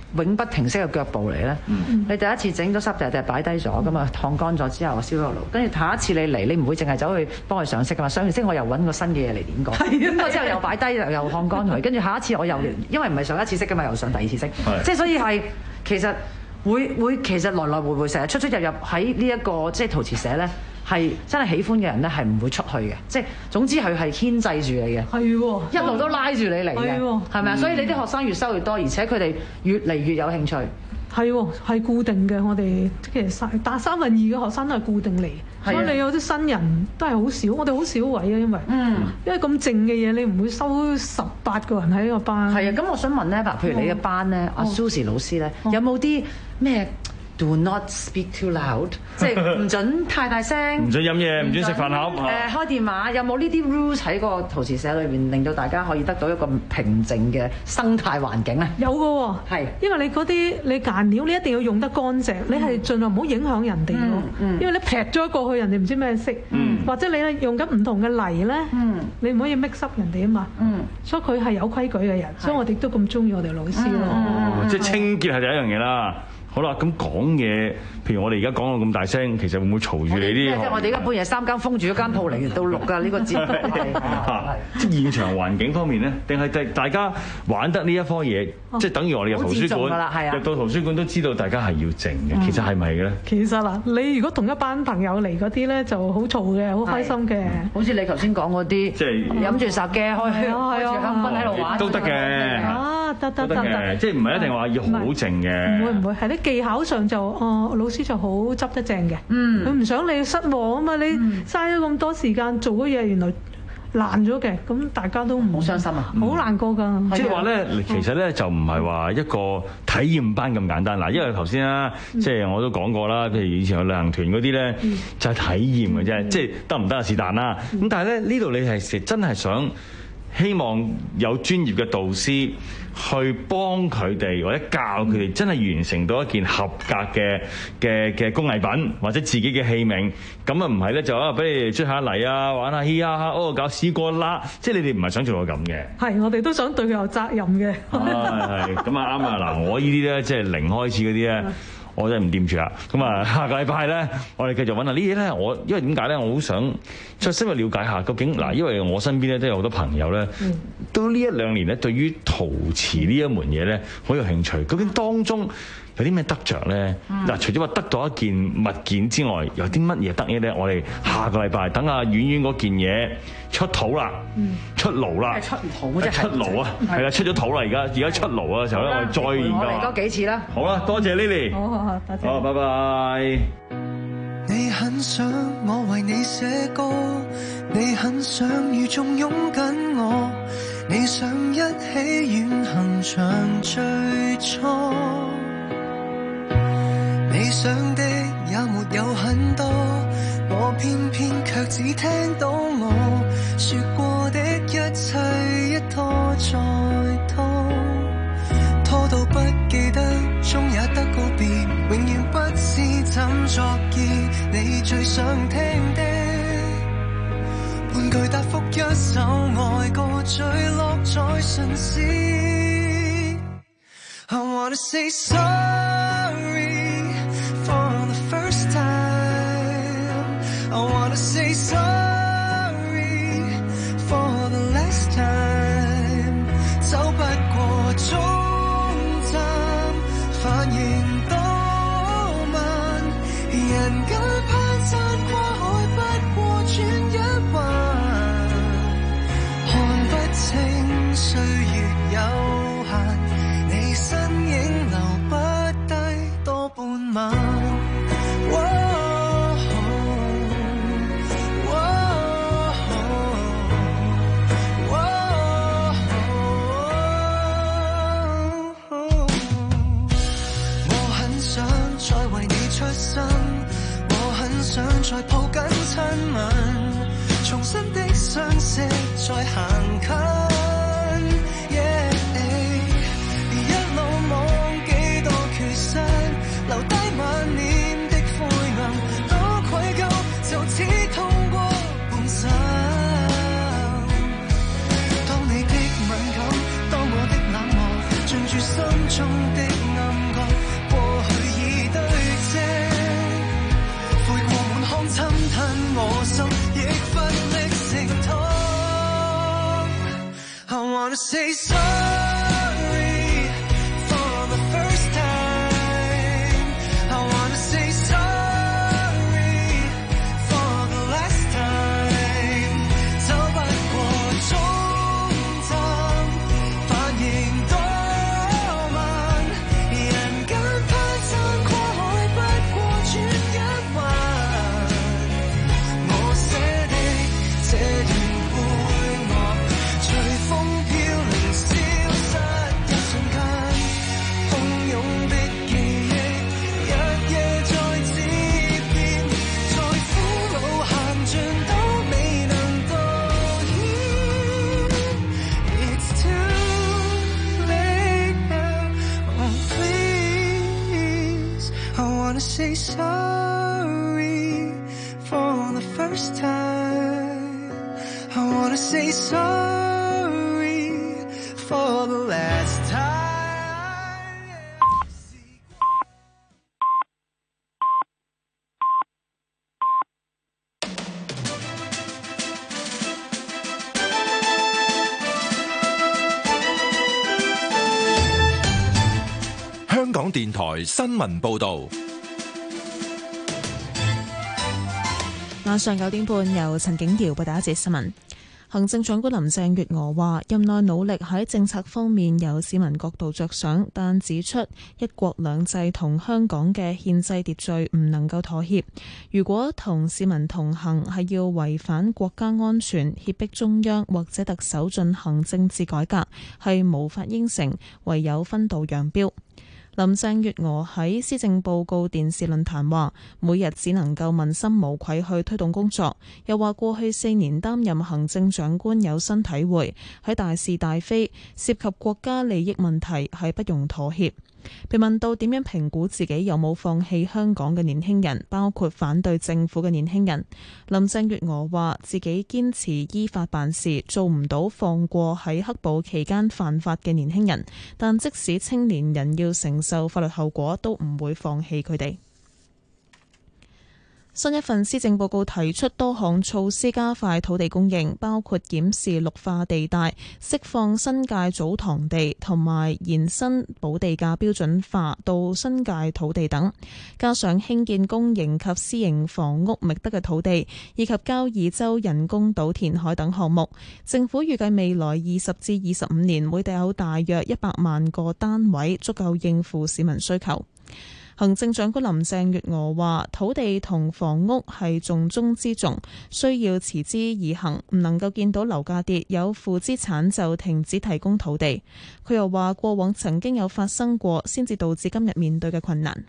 永不停息嘅腳步嚟咧。嗯、你第一次整咗濕就就擺低咗，咁啊燙乾咗之後燒咗爐，跟住下一次你嚟，你唔會淨係走去幫佢上色噶嘛？上完色我又揾個新嘅嘢嚟點過，咁我之後又擺低又又燙乾佢，跟住下一次我又因為唔係上一次色噶嘛，又上第二次色，即係所以係其實會會其實來來回回成日出出入入喺呢一個即係陶瓷社咧。係真係喜歡嘅人咧，係唔會出去嘅，即係總之佢係牽制住你嘅，係喎，一路都拉住你嚟嘅，係咪啊？所以你啲學生越收越多，而且佢哋越嚟越有興趣。 係喎，係固定嘅。我哋其實三但三分二嘅學生都係固定嚟，所以你有啲新人都係好少。我哋好少位啊，因為嗯，因為咁靜嘅嘢，你唔會收十八個人喺個班。 係啊，咁我想問咧，嗱，譬如你嘅班咧，阿 Susie 老師咧，有冇啲咩？Do not speak too loud， 即係唔準太大聲， 唔準飲嘢，唔準食飯盒。 誒開電話，有冇呢啲 rules 喺個陶瓷社裏邊，令到大家可以得到一個平靜嘅生態環境咧？ 有嘅喎，係，因為你嗰啲你顏料你一定要用得乾淨，你係盡量唔好影響人哋喎。因為你劈咗過去，人哋唔知咩色，或者你用緊唔同嘅泥咧，你唔可以 mix up 人哋啊嘛。所以佢係有規矩嘅人，所以我哋都咁中意我哋老師咯。 即係清潔係第一樣嘢啦。好啦，咁講嘢，譬如我哋而家講到咁大聲，其實會唔會嘈住你啲？ 即係我哋而家半夜三更封住咗間鋪嚟到錄㗎呢個節目。 即係現場環境方面咧，定係大家玩得呢一科嘢，即係等於我哋入圖書館，入到圖書館都知道大家係要靜嘅。其實係咪嘅咧？ 其實嗱，你如果同一班朋友嚟嗰啲咧，就好嘈嘅，好開心嘅。 好似你頭先講嗰啲，即係飲住殺嘅，開開住香檳喺度玩， 都得嘅。 啊，得得得得， 即係唔係一定話要好靜嘅。 唔會唔會，係啲技巧上就，哦，老師就好執得正嘅。嗯，佢唔想你失望啊嘛，你嘥咗咁多時間做嗰嘢，原來爛咗嘅，咁大家都唔好傷心啊， 好難過㗎。 即係話咧，其實咧就唔係話一個體驗班咁簡單嗱，因為頭先啦，即係我都講過啦，譬如以前有旅行團嗰啲咧，就係體驗嘅啫，即係得唔得啊是但啦。咁但係咧呢度你係真係想希望有專業嘅導師去幫佢哋或者教佢哋，真係完成到一件合格嘅嘅嘅工藝品或者自己嘅器皿。咁啊唔係咧就啊俾你哋出下泥啊，玩下嘻哈哈，哦搞試過啦，即係你哋唔係想做到咁嘅。 係，我哋都想對佢有責任嘅。 係係咁啊啱啊嗱，我呢啲咧即係零開始嗰啲咧。我真係唔掂住啦，咁啊下個禮拜咧，我哋繼續揾下呢啲咧。我因為點解咧？我好想再深入了解下究竟嗱，因為我身邊咧都有好多朋友咧，嗯、都呢一兩年咧對於陶瓷呢一門嘢咧好有興趣。究竟當中有啲咩得着咧？嗱、嗯，除咗話得到一件物件之外，有啲乜嘢得嘅咧？我哋下個禮拜等阿婉婉嗰件嘢出土啦，嗯、出爐啦， 出土即係出爐啊，係啦，出咗土啦，而家而家出爐嘅時候咧，我哋再研究。 我嚟多幾次啦。 好啦，多謝 Lily。 好好好，多謝。 好，拜拜。 你很想我為你寫歌，你很想如眾擁緊我，你想一起遠行像最初，你想的也沒有很多，我偏偏卻只聽到我說過的一切一拖再拖，拖到不記得，終也得告別，永遠不知怎作結。你最想聽的半句答覆一首愛歌，墜落在唇絲。I wanna say sorry for the first time. I wanna say sorry for the last time. 走不過終站，反應多慢，人間攀山跨海不過轉一彎，看不清歲月有限，你身影留不低多半晚。我很想再抱緊親吻，重新的相識再行近、yeah, 一路望幾多缺失，留低萬年的灰暗，多愧疚就此痛過半生。當你的敏感，當我的冷漠，進駐心中的暗 say sorry for the first time. I wanna say sorry for the last time. 走不過中間，反應多慢，人間攀山跨海不過轉一彎。我寫的這段配樂，隨風飄零消失一瞬間，洶湧的記憶日夜在接連，在苦惱行盡都未能道歉。It's too late now, oh please, I wanna say sorry for the first time. I wanna say sorry for the last time. 香港電台新聞報導。 晚上九點半，由陳景瑤報第一節新聞。行政長官林鄭月娥話：任內努力喺政策方面由市民角度着想，但指出一國兩制同香港嘅憲制秩序唔能夠妥協。如果同市民同行係要違反國家安全、脅迫中央或者特首進行政治改革，係無法應承，唯有分道揚鑣。林鄭月娥喺施政報告電視論壇話：每日只能夠問心無愧去推動工作，又話過去四年擔任行政長官有新體會，喺大是大非涉及國家利益問題係不容妥協。被問到點樣評估自己有冇放棄香港嘅年輕人，包括反對政府嘅年輕人，林鄭月娥話自己堅持依法辦事，做唔到放過喺黑暴期間犯法嘅年輕人，但即使青年人要承受法律後果，都唔會放棄佢哋。新一份施政報告提出多項措施加快土地供應，包括檢視綠化地帶、釋放新界祖堂地同埋延伸補地價標準化到新界土地等，加上興建公營及私營房屋覓得嘅土地，以及交椅洲人工島填海等項目。政府預計未來二十至二十五年會有大約一百萬個單位，足夠應付市民需求。行政長官林鄭月娥話：土地同房屋係重中之重，需要持之以恆，唔能夠見到樓價跌，有負資產就停止提供土地。佢又話：過往曾經有發生過，先至導致今日面對嘅困難。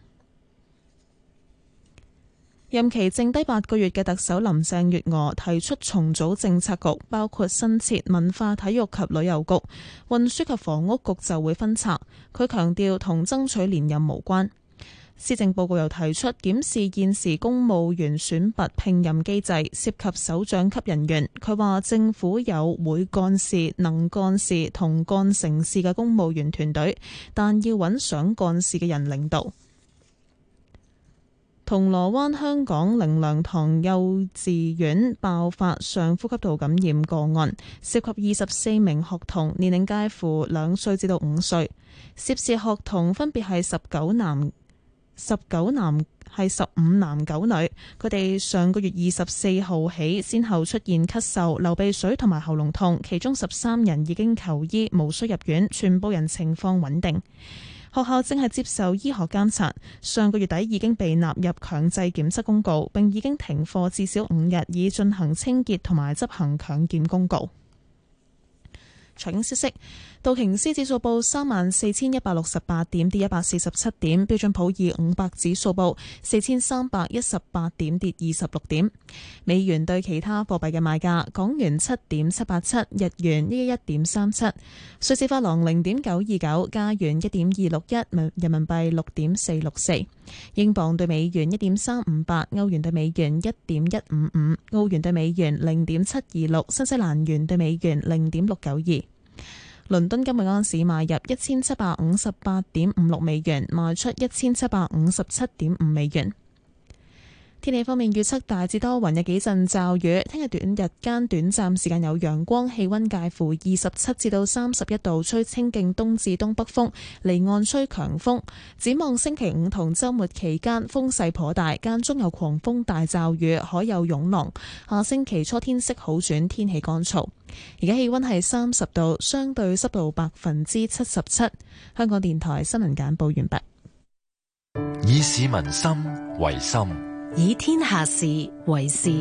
任期剩低八個月嘅特首林鄭月娥提出重組政策局，包括新設文化體育及旅遊局，運輸及房屋局就會分拆。佢強調同爭取連任無關。施政報告又提出檢視現時公務員選拔聘任機制，涉及首長級人員。佢話政府有會幹事、能幹事同幹成事嘅公務員團隊，但要揾想幹事嘅人領導。銅鑼灣香港靈糧堂幼稚園爆發上呼吸道感染個案，涉及二十四名學童，年齡介乎兩歲至到五歲。涉事學童分別係十九男。十九男係十五男九女，佢哋上個月二十四號起，先後出現咳嗽、流鼻水同埋喉嚨痛，其中十三人已經求醫，無需入院，全部人情況穩定。學校正係接受醫學監察，上個月底已經被納入強制檢測公告，並已經停課至少五日，以進行清潔同埋執行強檢公告。財經消息，道瓊斯指數報三萬四千一百六十八點，跌一百四十七點；標準普爾五百指數報四千三百一十八點，跌二十六點。美元對其他貨幣嘅賣價：港元七點七八七，日元一一一點三七，瑞士法郎零點九二九，加元一點二六一，人民幣六點四六四，英鎊對美元一點三五八，歐元對美元一點一五五，澳元對美元零點七二六，新西蘭元對美元零點六九二。倫敦金每盎司買入一千七百五十八點五六美元，賣出一千七百五十七點五美元。 天氣方面預測大致多雲，有幾陣驟雨。聽日短日間短暫時間有陽光，氣溫介乎二十七至到三十一度，吹清勁東至東北風，離岸吹強風。展望星期五同週末期間風勢頗大，間中有狂風大驟雨，海有湧浪。下星期初天色好轉，天氣乾燥。而家氣溫係三十度，相對濕度百分之七十七。香港電台新聞簡報完畢。 以市民心為心， 以天下事為事。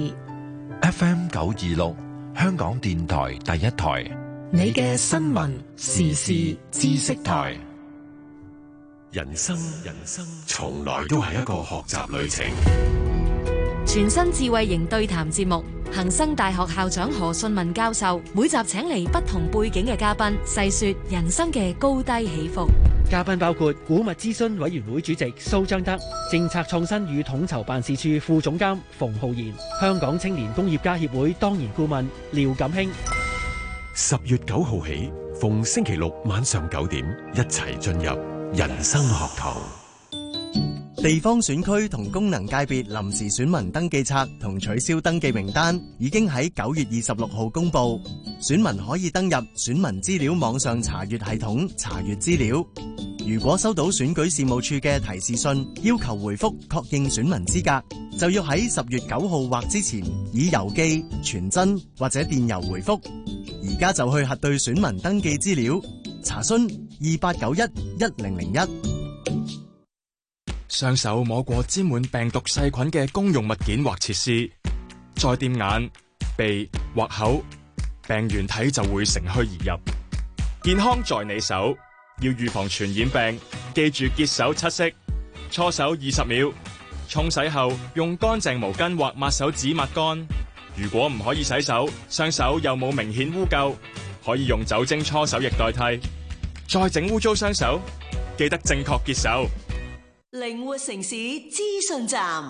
F M 九二六，香港電台第一台， 你嘅新聞時事知識台。 人生，人生從來都係一個學習旅程。 全新智慧型對談節目，恒生大學校長何順文教授每集請嚟不同背景嘅嘉賓，細說人生嘅高低起伏。 嘉賓包括古物諮詢委員會主席蘇彰德、政策創新與統籌辦事處副總監馮浩然、香港青年工業家協會當然顧問廖錦興。 十月九號起，逢星期六晚上九點，一齊進入人生學堂。 地方選區同功能界別臨時選民登記冊同取消登記名單已經喺九月二十六號公布，選民可以登入選民資料網上查閱系統查閱資料。如果收到選舉事務處嘅提示信，要求回覆確認選民資格，就要喺十月九號或之前以郵寄、傳真或者電郵回覆。而家就去核對選民登記資料，查詢二八九一一零零一。 雙手摸過沾滿病毒細菌嘅公用物件或設施，再掂眼、鼻或口，病原體就會乘虛而入。健康在你手，要預防傳染病，記住潔手七式：搓手二十秒，沖洗後用乾淨毛巾或抹手紙抹乾。如果唔可以洗手，雙手又冇明顯污垢，可以用酒精搓手液代替。再整污糟雙手，記得正確潔手。 靈活城市資訊站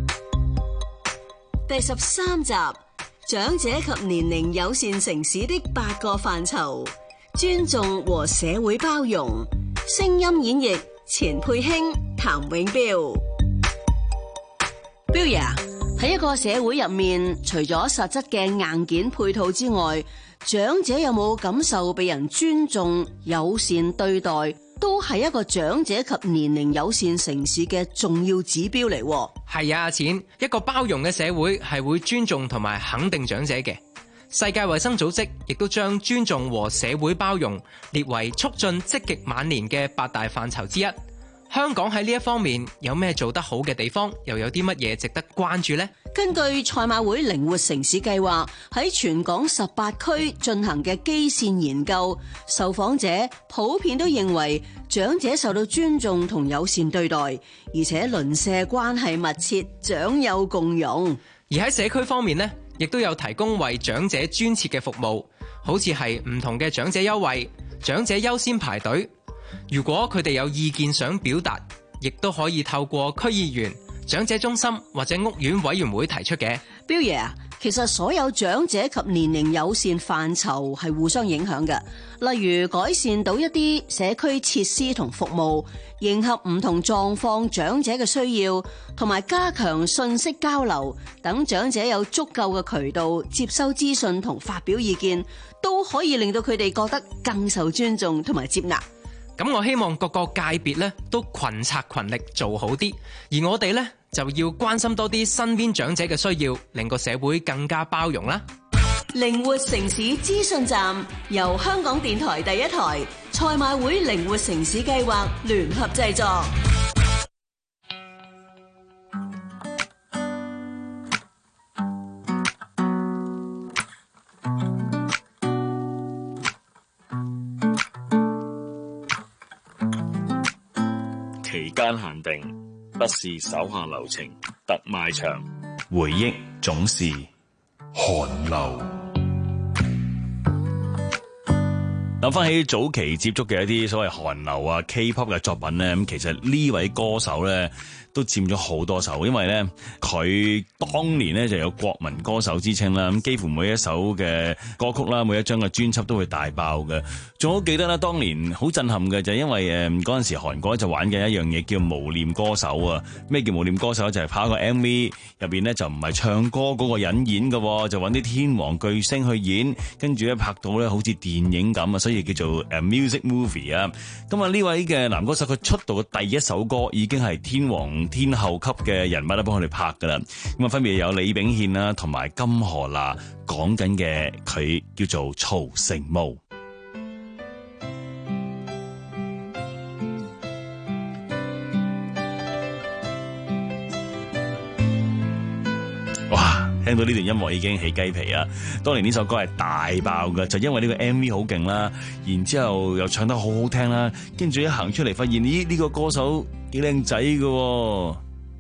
第十三集，長者及年齡友善城市的八個範疇，尊重和社會包容。聲音演繹：錢佩興、譚永標。標爺，喺一個社會入面，除咗實質嘅硬件配套之外，長者有冇感受被人尊重、友善對待，都係一個長者及年齡友善城市嘅重要指標嚟。 係啊，錢，一個包容嘅社會係會尊重同埋肯定長者嘅。世界衛生組織亦都將尊重和社會包容列為促進積極晚年嘅八大範疇之一。香港喺呢一方面有咩做得好嘅地方，又有啲乜嘢值得關注呢？ 根據賽馬會靈活城市計劃喺全港十八區進行嘅基線研究，受訪者普遍都認為長者受到尊重同友善對待，而且鄰舍關係密切，長幼共融。 而喺社區方面呢，亦都有提供為長者專設嘅服務，好似係唔同嘅長者優惠、長者優先排隊。如果佢哋有意見想表達，亦都可以透過區議員、長者中心或者屋苑委員會提出嘅。 標爺啊，其實所有長者及年齡友善範疇係互相影響嘅，例如改善到一啲社區設施同服務，迎合唔同狀況長者嘅需要，同埋加強信息交流，等長者有足夠嘅渠道接收資訊同發表意見，都可以令到佢哋覺得更受尊重同埋接納。 咁我希望各個界別咧都群策群力做好啲，而我哋咧就要關心多啲身邊長者嘅需要，令個社會更加包容啦。 靈活城市資訊站由香港電台第一台、賽馬會靈活城市計劃聯合製作。 期間限定，不是手下留情，特賣場。 回憶總是寒流。 諗翻起早期接觸嘅一啲所謂韓流啊 K-pop 嘅作品咧，咁其實呢位歌手咧都佔咗好多首，因為咧佢當年咧就有國民歌手之稱啦，咁幾乎每一首嘅歌曲啦，每一張嘅專輯都會大爆嘅。仲好記得啦，當年好震撼嘅就係因為誒嗰陣時韓國就玩嘅一樣嘢叫無臉歌手啊。咩叫無臉歌手？就係拍一個 M V 入邊咧就唔係唱歌嗰個人演嘅，就揾啲天王巨星去演，跟住咧拍到咧好似電影咁啊，所以叫做誒 music movie 啊。咁啊呢位嘅男歌手佢出道嘅第一首歌已經係天王天后級嘅人物啦，幫佢哋拍噶啦。咁啊分別有李炳憲啦同埋金荷娜，講緊嘅佢叫做曹成霧。哇！聽到呢段音樂已經起雞皮啊！當年呢首歌係大爆㗎，就因為呢個 M V 好勁啦，然之後又唱得好好聽啦，跟住一行出嚟發現，咦呢個歌手幾靚仔㗎。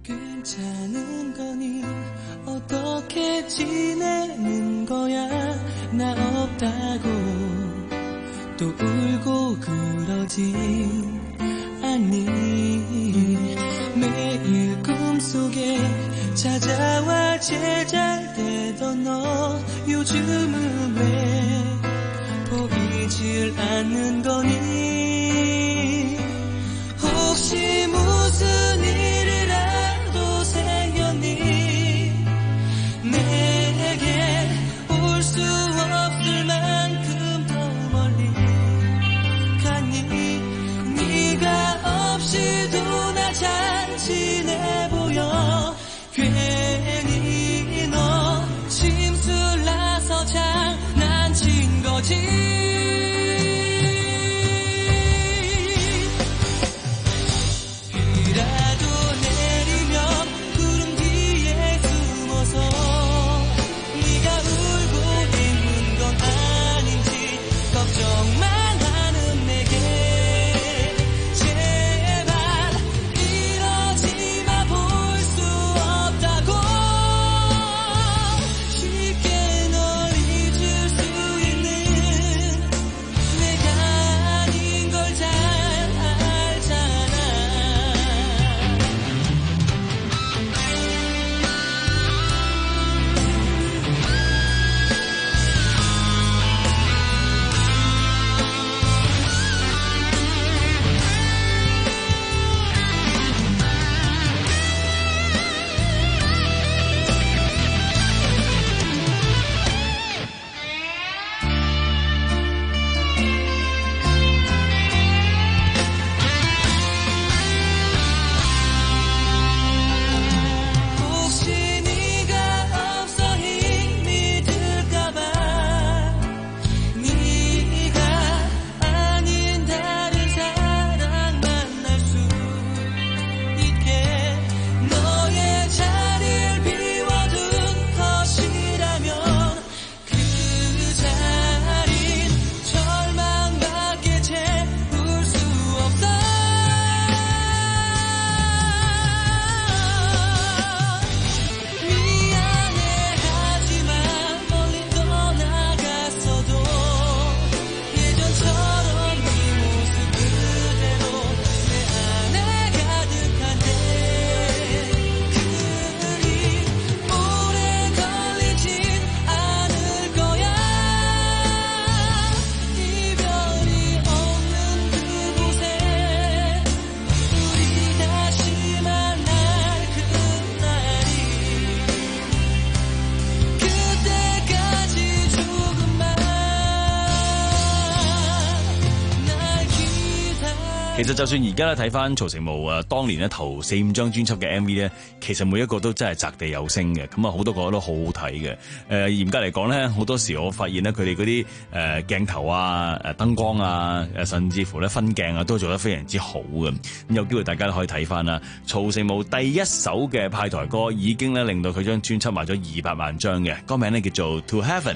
其實就算而家咧睇翻曹成霧啊，當年咧頭四五張專輯嘅 M V 咧，其實每一個都真係擲地有聲嘅，咁啊好多個都好好睇嘅。誒、呃、嚴格嚟講咧，好多時我發現咧佢哋嗰啲誒鏡頭啊、誒燈光啊、誒甚至乎咧分鏡啊，都做得非常之好嘅。咁有機會大家都可以睇翻啦。曹成霧第一首嘅派台歌已經咧令到佢張專輯賣咗二百萬張嘅，歌名咧叫做 To Heaven。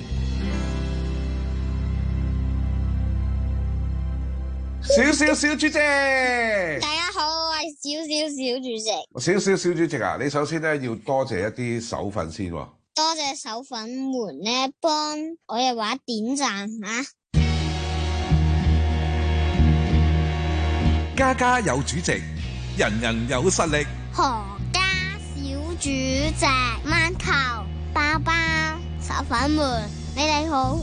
小小小主席， 大家好，我係小小小主席。 小小小主席啊，你首先咧要多謝一啲手粉先喎。 多謝手粉們咧幫我嘅畫點讚嚇。 家家有主席，人人有實力。 何家小主席，饅頭、包包、炒粉們，你哋好。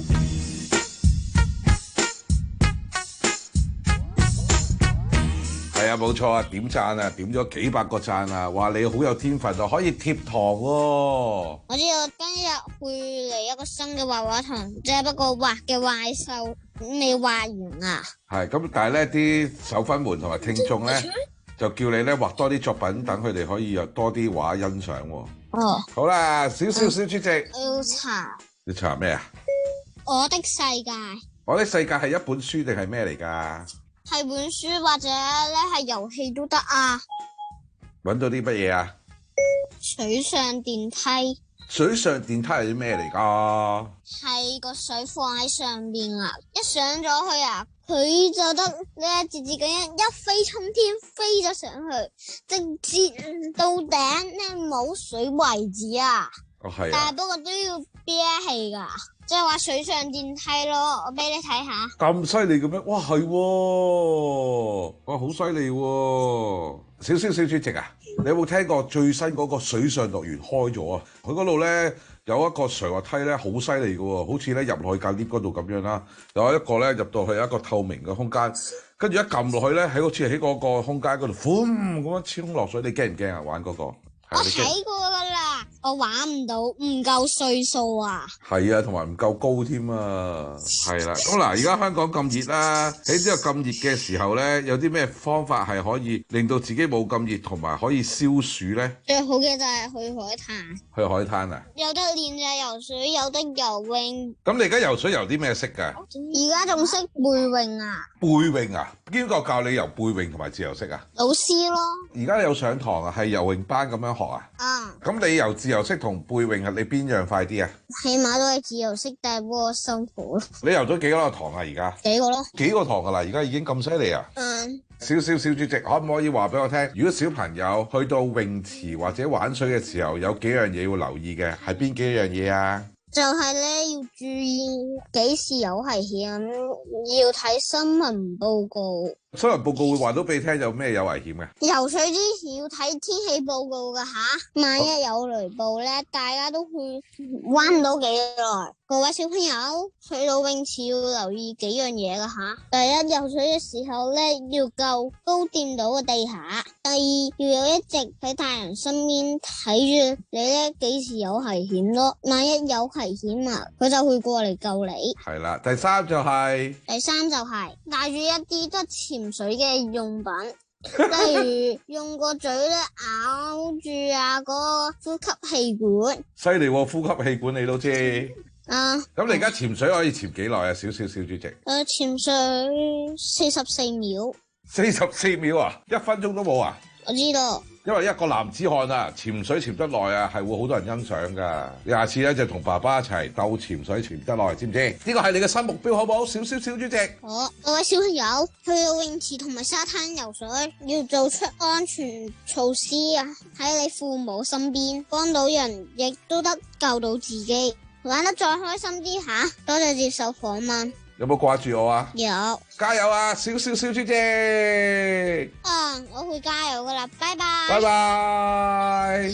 係啊，冇錯啊，點讚啊，點咗幾百個讚啊，話你好有天分就可以貼堂喎。 我知道今日會嚟一個新嘅畫畫堂，即係不過畫嘅怪獸未畫完啊。係咁，但係咧啲手分們同埋聽眾咧，就叫你咧畫多啲作品，等佢哋可以有多啲畫欣賞喎。哦，好啦，少少小主席，我要查。你查咩啊？我的世界。我的世界係一本書定係咩嚟㗎？係本書或者咧係遊戲都得啊！揾到啲乜嘢啊？水上電梯。水上電梯係啲咩嚟㗎？係個水放喺上邊啊！一上咗去啊，佢就得咧節節咁樣一飛沖天，飛咗上去，直接到頂咧冇水為止啊！哦係啊！但係不過都要憋氣㗎。即係話水上電梯咯，我俾你睇下。咁犀利嘅咩？哇，係喎，哇，好犀利喎！少少小主席啊，你有冇聽過最新嗰個水上樂園開咗啊？佢嗰度咧有一個垂滑梯咧，好犀利嘅喎，好似咧入落去架 lift 嗰度咁樣啦。有一個咧入到去一個透明嘅空間，跟住一撳落去咧，喺好似喺嗰個空間嗰度，歡咁樣超空落水，你驚唔驚啊？玩嗰個？我睇過噶啦，我玩唔到，唔夠歲數啊。係啊，同埋唔夠高添啊。係啦，咁嗱，而家香港咁熱啦，喺呢個咁熱嘅時候咧，有啲咩方法係可以令到自己冇咁熱，同埋可以消暑咧？最好嘅就係去海灘。去海灘啊？有得練就游水，有得游泳。咁你而家游水游啲咩識噶？而家仲識背泳啊？背泳啊？邊個教你游背泳同埋自由式啊？老師咯。而家你有上堂啊？係游泳班咁樣學啊？啊。咁你游自由式同背泳係你邊樣快啲啊？起碼都係自由式，但係不過辛苦咯。你游咗幾多個堂啊？而家幾個咯？幾個堂噶啦？而家已經咁犀利啊？嗯。少少小主席，可唔可以話俾我聽？如果小朋友去到泳池或者玩水嘅時候，有幾樣嘢要留意嘅，係邊幾樣嘢啊？就係咧，要注意幾時有危險，要睇新聞報告。新聞報告會話到俾你聽有咩有危險嘅？游水之前要睇天氣報告噶吓，萬一有雷暴咧，大家都會玩唔到幾耐。各位小朋友去到泳池要留意幾樣嘢噶吓。第一，游水嘅時候咧要夠高掂到個地下。第二，要有一直喺大人身邊睇住你咧，幾時有危險咯。萬一有危險啊，佢就會過嚟救你。係啦，第三就係、是、第三就係帶住一啲得潛水嘅用品，例如用個嘴咧咬住啊嗰個呼吸氣管。犀利喎，呼吸氣管你都知。啊！咁你而家潛水可以潛幾耐啊？少少小主席。誒、呃，潛水四十四秒。四十四秒啊？一分鐘都冇啊？我知道。因為一個男子漢啊，潛水潛得耐啊，係會好多人欣賞噶。你下次咧就同爸爸一齊鬥潛水潛得耐，知唔知？呢個係你嘅新目標，好唔好？少少小主席。好，各位小朋友去到泳池同埋沙灘游水，要做出安全措施啊！喺你父母身邊，幫到人亦都得救到自己。玩得再開心啲吓，多謝接受訪問。有冇掛住我啊？有，加油啊！少少小主席。啊，我會加油噶啦，拜拜。拜拜。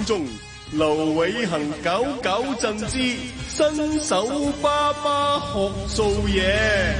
觀眾，劉偉恒搞搞震之新手爸爸學做嘢。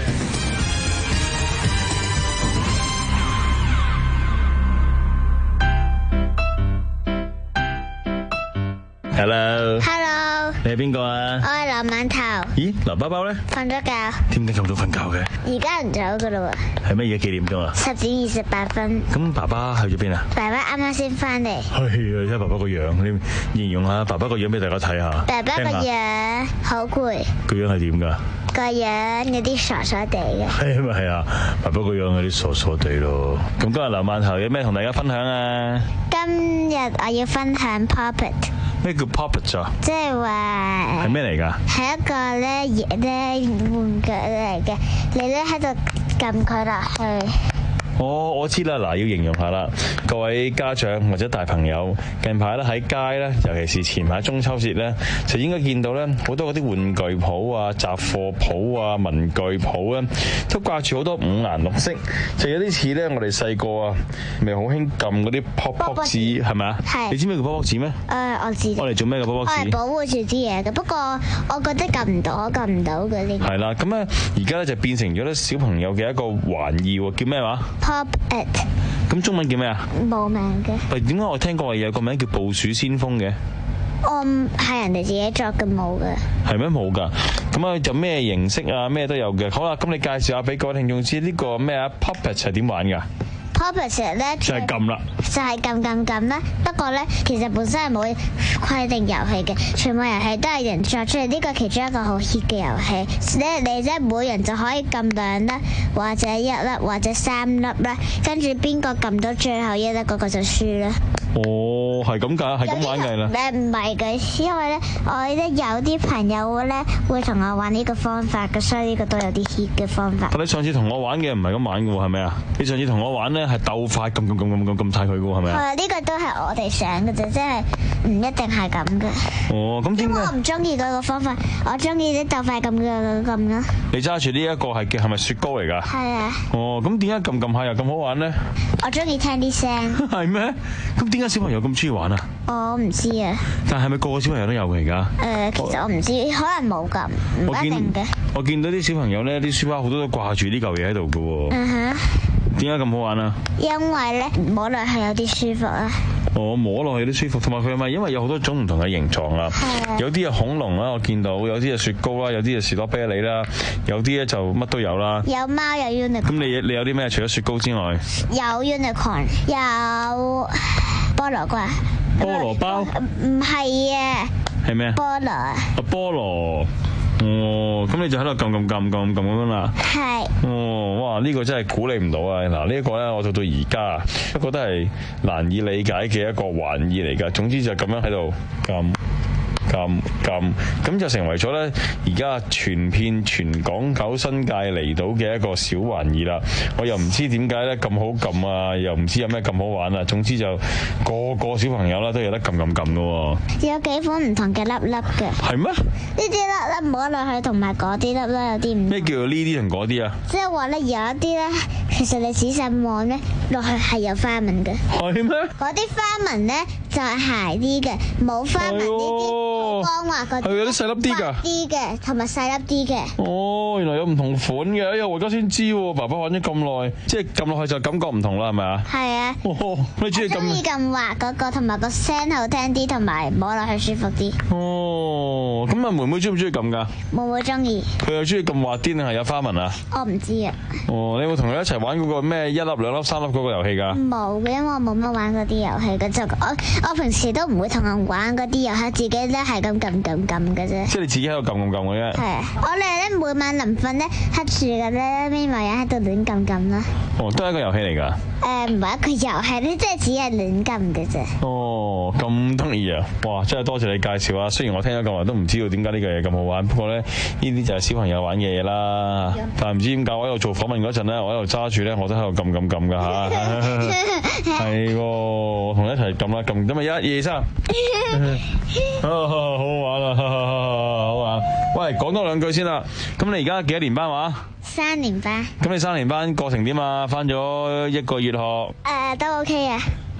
Hello。 Hello。 你係邊個啊？ 我係劉饅頭。 咦，劉包包咧？ 瞓咗覺。 點解咁早瞓覺嘅？ 而家唔走噶啦喎。 係乜嘢幾點鐘啊？ 十點二十八分。咁爸爸去咗邊啊？ 爸爸啱啱先翻嚟。 係啊，睇下爸爸個樣，你形容下爸爸個樣俾大家睇下。 爸爸個樣好攰。 個樣係點㗎？ 個樣有啲傻傻地嘅。 係咪係啊？爸爸個樣有啲傻傻地咯。咁今日劉饅頭有咩同大家分享啊？ 今日我要分享 puppet。 咩叫 puppet 啊？ 即係話係咩嚟㗎？ 係一個咧嘢咧玩具嚟嘅，你咧喺度撳佢落去。 哦，我知啦，嗱，要形容下啦，各位家長或者大朋友，近排咧喺街咧，尤其是前排中秋節咧，就應該見到咧好多嗰啲玩具鋪啊、雜貨鋪啊、文具鋪啊，都掛住好多五顏六色，就有啲似咧我哋細個啊，咪好興撳嗰啲 pop pop 紙，係咪啊？係。你知咩叫 pop pop 紙咩？誒，我知。我嚟做咩嘅 pop pop 紙？我係保護住啲嘢嘅，不過我覺得撳唔到，我撳唔到嘅呢個。係啦，咁咧而家咧就變成咗咧小朋友嘅一個玩意喎，叫咩話？Pop-it， 咁中文叫咩啊？冇名嘅。喂，點解我聽過有個名叫捕鼠先鋒嘅？我係人哋自己作嘅，冇嘅。係咩冇㗎？咁啊，就咩形式啊，咩都有嘅。好啦，咁你介紹下俾各位聽眾知呢個咩啊 Puppet 係點玩㗎？Puppet 咧就係撳啦，就係撳撳撳啦。不過咧，其實本身係冇規定遊戲嘅，全部遊戲都係人作出嚟。呢個其中一個好 hit 嘅遊戲，咧你咧每人就可以撳兩粒，或者一粒，或者三粒啦。跟住邊個撳到最後一粒，嗰個就輸啦。哦，係咁㗎，係咁玩㗎啦。誒唔係嘅，因為咧我咧有啲朋友咧會同我玩呢個方法嘅，所以呢個都有啲 hit 嘅方法。但你上次同我玩嘅唔係咁玩嘅喎，係咪啊？你上次同我玩咧係鬥快撳撳撳撳撳撳晒佢嘅喎，係咪啊？係，呢個都係我哋想嘅啫，即係唔一定係咁嘅。哦，咁點解？我唔中意嗰個方法，我中意啲鬥快撳嘅撳啦。你揸住呢一個係叫係咪雪糕嚟㗎？係啊。哦，咁點解撳撳下又咁好玩咧？我中意聽啲聲。係咩？咁點解小朋友咁中意玩啊？我唔知啊。但係咪個個小朋友都有嘅而家？誒，其實我唔知，可能冇咁，唔一定嘅。我見到啲小朋友咧，啲書包好多都掛住呢嚿嘢喺度嘅喎。嗯哼。點解咁好玩啊？因為咧摸落去有啲舒服啊。哦，摸落去有啲舒服，同埋佢係咪因為有好多種唔同嘅形狀啊？係。有啲係恐龍啦，我見到有啲係雪糕啦，有啲係士多啤梨啦，有啲咧就乜都有啦。有貓有 unicorn。咁你你有啲咩？除咗雪糕之外？有 unicorn， 有菠蘿瓜。菠蘿包？唔係啊。係咩？菠蘿。啊，菠蘿。哦，咁你就喺度撳撳撳撳撳咁啦。係。哦，哇！呢個真係估你唔到啊！嗱，呢一個咧，我到到而家都覺得係難以理解嘅一個玩意嚟㗎。總之就咁樣喺度撳撳撳，咁就成為咗咧而家全片全港九新界離島嘅一個小玩意啦。我又唔知點解咧咁好撳啊，又唔知有咩咁好玩啊。總之就個個小朋友啦都有得撳撳撳㗎喎。有幾款唔同嘅粒粒嘅。係咩？呢啲粒粒摸落去同埋嗰啲粒粒有啲唔同。咩叫做呢啲同嗰啲啊？即係話咧有一啲咧，其實你仔細望咧落去係有花紋嘅。係咩？嗰啲花紋咧就係鞋啲嘅，冇花紋呢啲。光滑嗰啲係有啲細粒啲㗎，啲嘅同埋細粒啲嘅。哦，原來有唔同款嘅，哎呀，我而家先知喎。爸爸玩咗咁耐，即係撳落去就感覺唔同啦，係咪啊？係啊。哦，你中意撳？中意撳滑嗰個，同埋個聲好聽啲，同埋摸落去舒服啲。哦，咁啊，妹妹中唔中意撳㗎？妹妹中意。佢又中意撳滑啲定係有花紋啊？我唔知啊。哦，你有冇同佢一齊玩嗰個咩一粒兩粒三粒嗰個遊戲㗎？冇嘅，因為我冇乜玩嗰啲遊戲嘅，就我我平時都唔會同人玩嗰啲遊戲，自己咧係咁撳撳撳嘅啫。即係你自己喺度撳撳撳嘅啫。係啊，我哋咧每晚臨瞓咧黑住嘅咧，咪咪喺度亂撳撳啦。哦，都係一個遊戲嚟㗎。誒，唔係一個遊戲咧，即係只係亂撳嘅啫。哦，咁得意啊！哇，真係多謝你介紹啊！雖然我聽咗咁耐都唔知道點解呢個嘢咁好玩，不過咧呢啲就係小朋友玩嘅嘢啦。但係唔知點解我喺度做訪問嗰陣咧，我喺度揸住咧，我都喺度撳撳撳㗎嚇。係喎，我同你一齊撳啦，撳咁啊！一、二、三。好好玩啊！好玩。喂，講多兩句先啦。咁你而家幾多年班話？三年班。咁你三年班過程點啊？返咗一個月學。誒，都 OK 啊。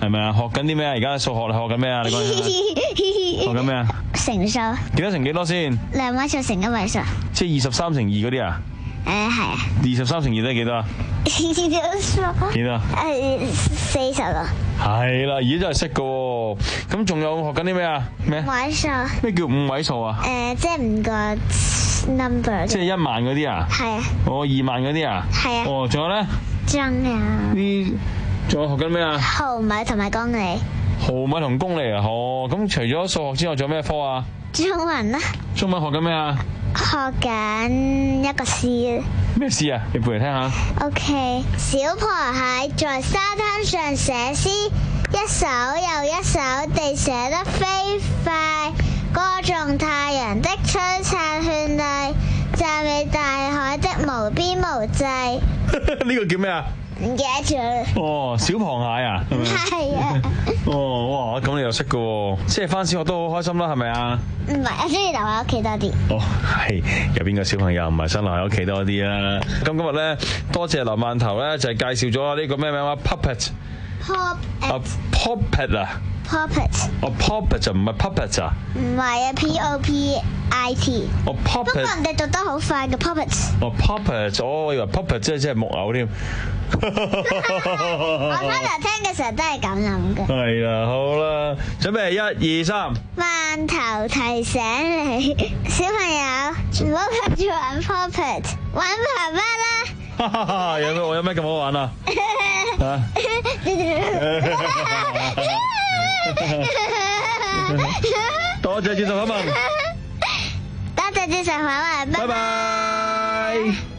係咪啊？學緊啲咩啊？而家數學你學緊咩啊？你講下。學緊咩啊？ 乘數。 幾多乘幾多先？ 兩位數乘一位數。 即係二十三乘二嗰啲啊？ 誒係啊。 二十三乘二都係幾多啊？幾多？ 誒四十咯。 係啦，而家真係識噶喎。咁仲有學緊啲咩啊？咩？ 五位數。 咩叫五位數啊？ 誒，即係五個 number。 即係一萬嗰啲啊？ 係啊。 哦，二萬嗰啲啊？ 係啊。 哦，仲有咧？ 仲有。 啲仲有學緊咩啊？ 毫米同埋公里。 毫米同公里啊？哦，咁除咗數學之外，仲有咩科啊？ 中文啦。 中文學緊咩啊？ 學緊一個詩。 咩詩啊？你背嚟聽下。 OK， 小螃蟹在沙灘上寫詩，一首又一首地寫得飛快，歌頌太陽的璀璨絢麗，讚美大海的無邊無際。 呢個叫咩啊？ 唔記得咗啦。 哦，小螃蟹啊？ 係啊。 哦，哇，咁你又識㗎喎，即係返小學都好開心啦，係咪啊？ 唔係，我中意留喺屋企多啲。 哦，係，有邊個小朋友唔係想留喺屋企多啲啊？咁今日咧，多謝劉饅頭咧，就係介紹咗呢個咩名話 puppet。 Pop。 啊 puppet 啊。 Puppet。 哦 puppet 就唔係 puppet 啊？ 唔係啊 ，P O P I T。 哦 puppet。不過人哋讀得好快嘅 puppet。 哦 puppet，我以為 puppet 即係即係木偶添。 我初頭聽嘅時候都係咁諗嘅。 係啦，好啦，準備一二三。 饅頭提醒你，小朋友唔好掛住玩 puppet， 玩爸爸啦。 有咩我有咩咁好玩啊？多謝接受訪問。 多謝接受訪問，拜拜。